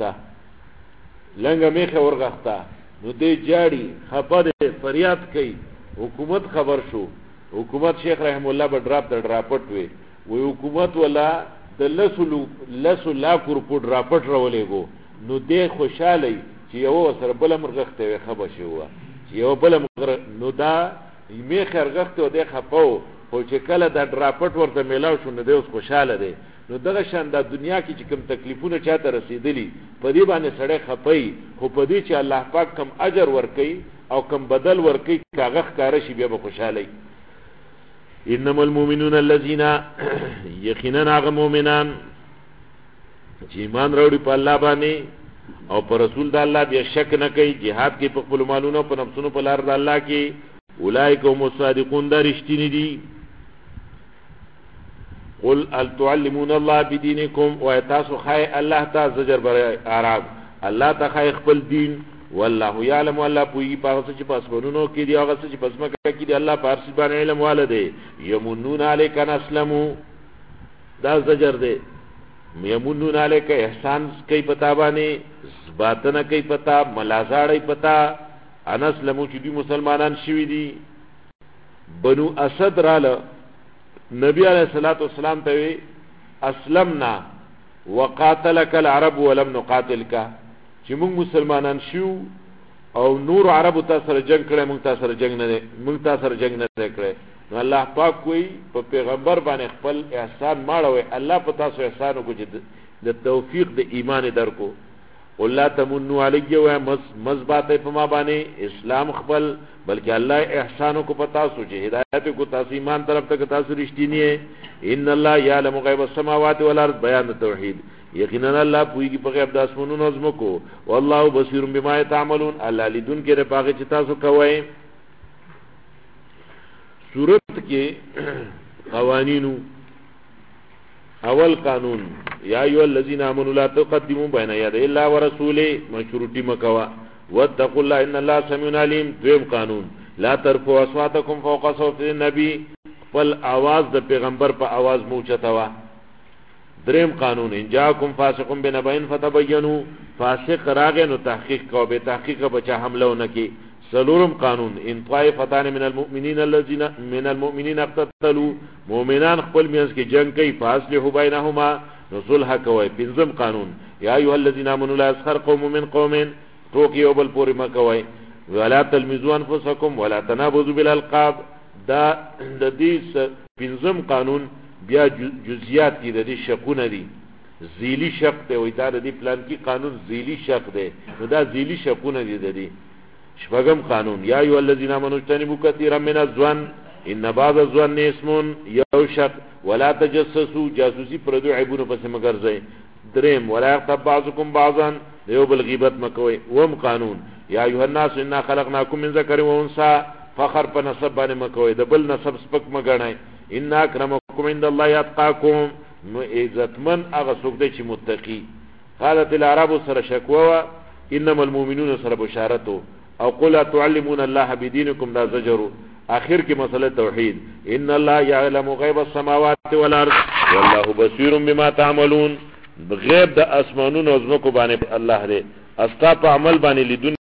ورغخته، نو دې جاړي خپه دی فریاد کوي. حکومت خبر شو، حکومت شیخ رحم الله به ډراپټ وي، وی حکومت ولا د لسو لاکو روپو ډراپټ راولېګو. نو دې خوشاله چې یو سره بل مرغخته وي خبر شو، چې یو بل نو دا میخه ورغخته و دې خپو، خو چې کله دا ډراپټ ورته میلاو شو نو دې اوس خوشاله دی. نو دغه شان د دنیا کې چې کوم تکلیفونه چاته رسیدلی په دې باندې سړی خپي، خو په دې چې الله پاک کم اجر ورکي او کم بدل ورکي کاغه ښکار شي بیا به خوشاله. انما المؤمنون الذين، یقینا هغه مؤمنان چې ایمان راوړي په الله باندې، او پر رسول د الله بیا شک نه کوي jihad کې په خپل مالونو په نفسونو په لار د الله کې اولئک هم الصادقون دا رښتینی دي قل هل تعلمون الله بدينكم ويتاسو خای الله تا زجر بر اعراب الله تا خای خپل دین والله يعلم الله پوي پاس چې پاسونو کې دی هغه چې پسمکه کې دی الله پارس باندې علم والده يمنون عليك ان اسلموا دا زجر دی يمنون عليك احسان کوي پتا باندې باطنه کوي پتا ملازاړي پتا ان اسلموا چې دی مسلمانان شوي دي بنو اسد راله نبی علیہ الصلوۃ والسلام ته اسلمنا وقاتلك العرب ولم نقاتلك چې موږ مسلمانان شو او نور عربو تاسو سره جنگ کړي موږ تاسو سره جنگ نه کړي نو الله پاک کوئی په پیغمبر باندې خپل احسان ماړوي الله په تاسو احسان وکړي د توفیق د ایمان درکو الله تمنوا علی و مزبات په ما باندې اسلام خپل بلکې الله احسان کو پتا سو چې هدایت کو تاسو ایمان طرف تک تاسو رښتینی ہے ان الله یعلم غیب السماوات والارض بیان توحید یقینا الله پویږي په غیب د اسمانونو او زمکو والله بصیر بما تعملون الله لیدون کې رپاغه چې تاسو کوی سورت کې قوانینو اول قانون یا ایها الذین آمنوا لا تقدموا بین یدی الله ورسوله مشروطی مکوا واتقوا الله ان الله سمیع علیم دویم قانون لا ترفعوا اصواتکم فوق صوت النبی فل आवाज د پیغمبر په आवाज موچتاوا دریم قانون ان جاءکم فاسق بنبأ فتبینوا فاسق راغه نو تحقیق کو به تحقیق بچا حمله ونکي سلورم قانون ان طائفتان من المؤمنین الذين من المؤمنین اقتتلوا مؤمنان خپل میانس کې جنگ کوي فاصلحوا بینهما صلح کوي پنځم قانون یا ایها الذين امنوا لا يسخر قوم من قوم توقي وبل پوری مکوي ولا تلمزوا انفسكم ولا تنابزوا بالالقاب دا د دې پنځم قانون بیا جزئیات دي د دې شقونه دي ذیلی شق ته وای دا د دې پلان کې قانون ذیلی شق دی نو دا ذیلی شقونه دي د دې شپږم قانون یا ایو الذین آمنوا اجتنبوا کثیرا من الظن ان بعض الظن اسم یوشق ولا تجسسوا جاسوسی پردو عیبونو پس مگرځي دریم ولا یغتب بعضکم بعضا یو بل غیبت مکوي وم قانون یا ایها الناس انا خلقناکم من ذکر و انثى فخر په نسب باندې مکوي د بل نسب سپک مګنای ان اکرمکم عند الله اتقاکم نو عزتمن هغه څوک دی چې متقی قالت العرب سر شکوا انما المؤمنون سر بشارتو او قل تعلمون الله بدينكم دا زجر اخر کی مسئلہ توحید ان الله يعلم غیب السماوات والارض والله بصير بما تعملون غیب د اسمانونو او زمکو باندې الله دې استا په عمل باندې لیدون